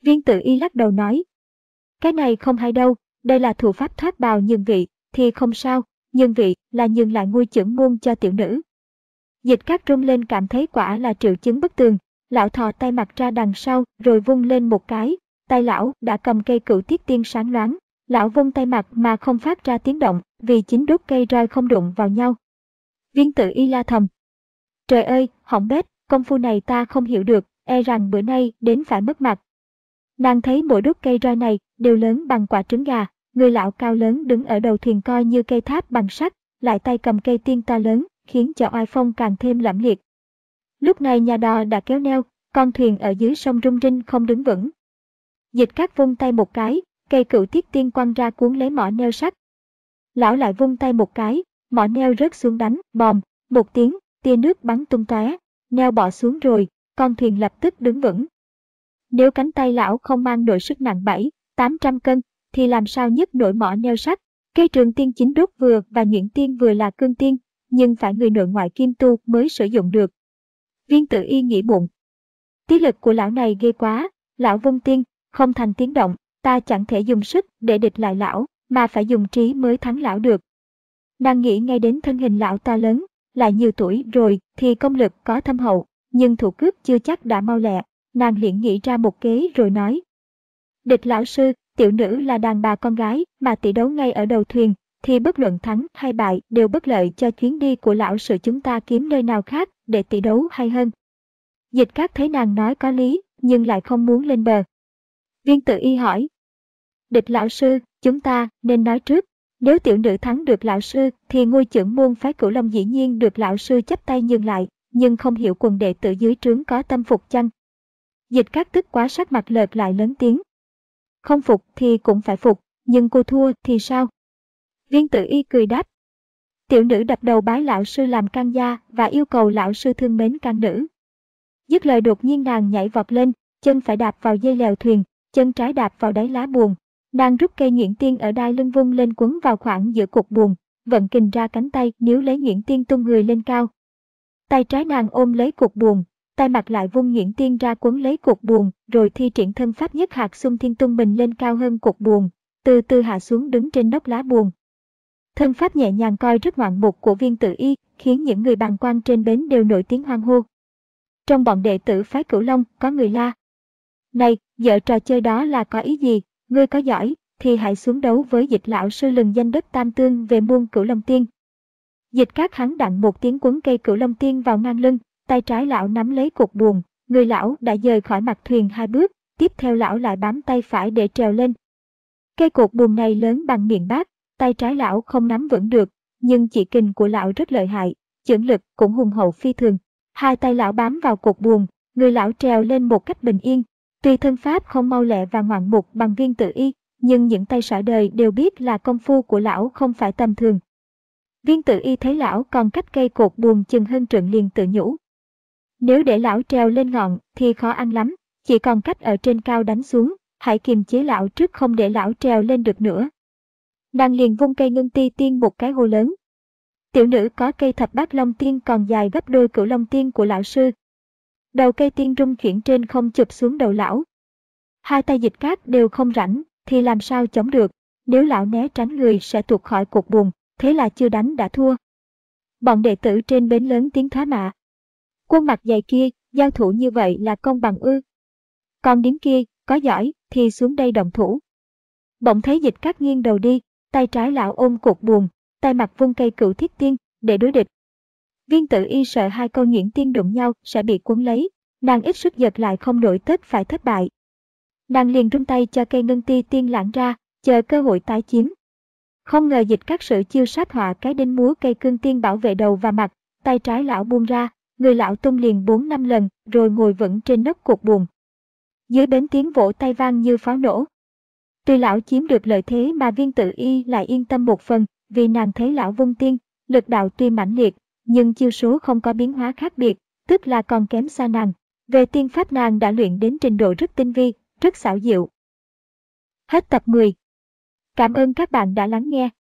Viên Tử Y lắc đầu nói. Cái này không hay đâu, đây là thủ pháp thoát bào nhường vị, thì không sao, nhường vị là nhường lại ngôi chưởng môn cho tiểu nữ. Dịch Cát rung lên cảm thấy quả là triệu chứng bất tường, lão thò tay mặt ra đằng sau rồi vung lên một cái, tay lão đã cầm cây Cửu Tiết Tiên sáng loáng. Lão vung tay mặt mà không phát ra tiếng động, vì chính đốt cây roi không đụng vào nhau. Viên Tử Y la thầm. Trời ơi, hỏng bét, công phu này ta không hiểu được, e rằng bữa nay đến phải mất mặt. Nàng thấy mỗi đốt cây roi này đều lớn bằng quả trứng gà, người lão cao lớn đứng ở đầu thuyền coi như cây tháp bằng sắt, lại tay cầm cây tiên to lớn, khiến cho oai phong càng thêm lẫm liệt. Lúc này nhà đò đã kéo neo, con thuyền ở dưới sông rung rinh không đứng vững. Dịch Cát vung tay một cái, cây Cửu Tiết Tiên quăng ra cuốn lấy mỏ neo sắt. Lão lại vung tay một cái, mỏ neo rớt xuống đánh, bòm, một tiếng, tia nước bắn tung tóe, neo bỏ xuống rồi, con thuyền lập tức đứng vững. Nếu cánh tay lão không mang nội sức nặng bảy, tám trăm cân, thì làm sao nhấc nổi mỏ neo sắt? Cây Trường Tiên chính đốt vừa và Nhuyễn Tiên vừa là cương tiên, nhưng phải người nội ngoại kim tu mới sử dụng được. Viên Tử Y nghĩ bụng. Tí lực của lão này ghê quá, lão vung tiên, không thành tiếng động, ta chẳng thể dùng sức để địch lại lão, mà phải dùng trí mới thắng lão được. Nàng nghĩ ngay đến thân hình lão to lớn, lại nhiều tuổi rồi thì công lực có thâm hậu, nhưng thủ cước chưa chắc đã mau lẹ, nàng liền nghĩ ra một kế rồi nói. Địch lão sư, tiểu nữ là đàn bà con gái mà tỷ đấu ngay ở đầu thuyền, thì bất luận thắng hay bại đều bất lợi cho chuyến đi của lão sư, chúng ta kiếm nơi nào khác để tỷ đấu hay hơn. Dịch Cát thấy nàng nói có lý, nhưng lại không muốn lên bờ. Viên Tử Y hỏi. Địch lão sư, chúng ta nên nói trước, nếu tiểu nữ thắng được lão sư thì ngôi chưởng môn phái Cửu Long dĩ nhiên được lão sư chắp tay nhường lại, nhưng không hiểu quần đệ tử dưới trướng có tâm phục chăng? Dịch Cát tức quá sắc mặt lợt lại lớn tiếng. Không phục thì cũng phải phục, nhưng cô thua thì sao? Viên Tử Y cười đáp. Tiểu nữ đập đầu bái lão sư làm can gia và yêu cầu lão sư thương mến can nữ. Dứt lời đột nhiên nàng nhảy vọt lên, chân phải đạp vào dây lèo thuyền, chân trái đạp vào đáy lá buồm. Nàng rút cây Nhuyễn Tiên ở đai lưng vung lên quấn vào khoảng giữa cột buồm, vận kình ra cánh tay níu lấy Nhuyễn Tiên tung người lên cao. Tay trái nàng ôm lấy cột buồm, tay mặt lại vung Nhuyễn Tiên ra quấn lấy cột buồm, rồi thi triển thân pháp nhất hạt xung thiên tung mình lên cao hơn cột buồm, từ từ hạ xuống đứng trên nóc lá buồm. Thân pháp nhẹ nhàng coi rất ngoạn mục của Viên Tử Y, khiến những người bàng quan trên bến đều nổi tiếng hoan hô. Trong bọn đệ tử phái Cửu Long có người la. Này, vợ trò chơi đó là có ý gì? Ngươi có giỏi thì hãy xuống đấu với Dịch lão sư lừng danh đất Tam Tương về môn Cửu Long Tiên. Dịch Cát hắn đặng một tiếng quấn cây Cửu Long Tiên vào ngang lưng, tay trái lão nắm lấy cột buồm, người lão đã dời khỏi mặt thuyền hai bước, tiếp theo lão lại bám tay phải để trèo lên. Cây cột buồm này lớn bằng miệng bát, tay trái lão không nắm vững được, nhưng chỉ kình của lão rất lợi hại, chưởng lực cũng hùng hậu phi thường. Hai tay lão bám vào cột buồm, người lão trèo lên một cách bình yên. Tuy thân pháp không mau lẹ và ngoạn mục bằng Viên Tử Y, nhưng những tay sở đời đều biết là công phu của lão không phải tầm thường. Viên Tử Y thấy lão còn cách cây cột buồm chừng hơn trượng liền tự nhủ. Nếu để lão trèo lên ngọn thì khó ăn lắm, chỉ còn cách ở trên cao đánh xuống, hãy kiềm chế lão trước không để lão trèo lên được nữa. Nàng liền vung cây Ngân Ti Tiên một cái hô lớn. Tiểu nữ có cây Thập Bát Long Tiên còn dài gấp đôi Cửu Long Tiên của lão sư. Đầu cây tiên rung chuyển trên không chụp xuống đầu lão. Hai tay Dịch Cát đều không rảnh, thì làm sao chống được, nếu lão né tránh người sẽ tuột khỏi cột buồm, thế là chưa đánh đã thua. Bọn đệ tử trên bến lớn tiếng thoá mạ. Quân mặt dày kia, giao thủ như vậy là công bằng ư? Con điếm kia, có giỏi thì xuống đây động thủ. Bỗng thấy Dịch Cát nghiêng đầu đi, tay trái lão ôm cột buồm, tay mặt vung cây Cửu Thiết Tiên để đối địch. Viên Tử Y sợ hai câu Nhuyễn Tiên đụng nhau sẽ bị cuốn lấy, nàng ít sức giật lại không nổi tất phải thất bại. Nàng liền rung tay cho cây Ngân Ti Tiên lãng ra, chờ cơ hội tái chiếm. Không ngờ Dịch Cát sự chiêu sát họa cái đinh múa cây Cương Tiên bảo vệ đầu và mặt, tay trái lão buông ra, người lão tung liền bốn năm lần rồi ngồi vững trên nóc cột buồm. Dưới bến tiếng vỗ tay vang như pháo nổ. Tuy lão chiếm được lợi thế mà Viên Tử Y lại yên tâm một phần, vì nàng thấy lão vung tiên, lực đạo tuy mãnh liệt, nhưng chiêu số không có biến hóa khác biệt, tức là còn kém xa nàng. Về tiên pháp nàng đã luyện đến trình độ rất tinh vi, rất xảo diệu. Hết tập mười. Cảm ơn các bạn đã lắng nghe.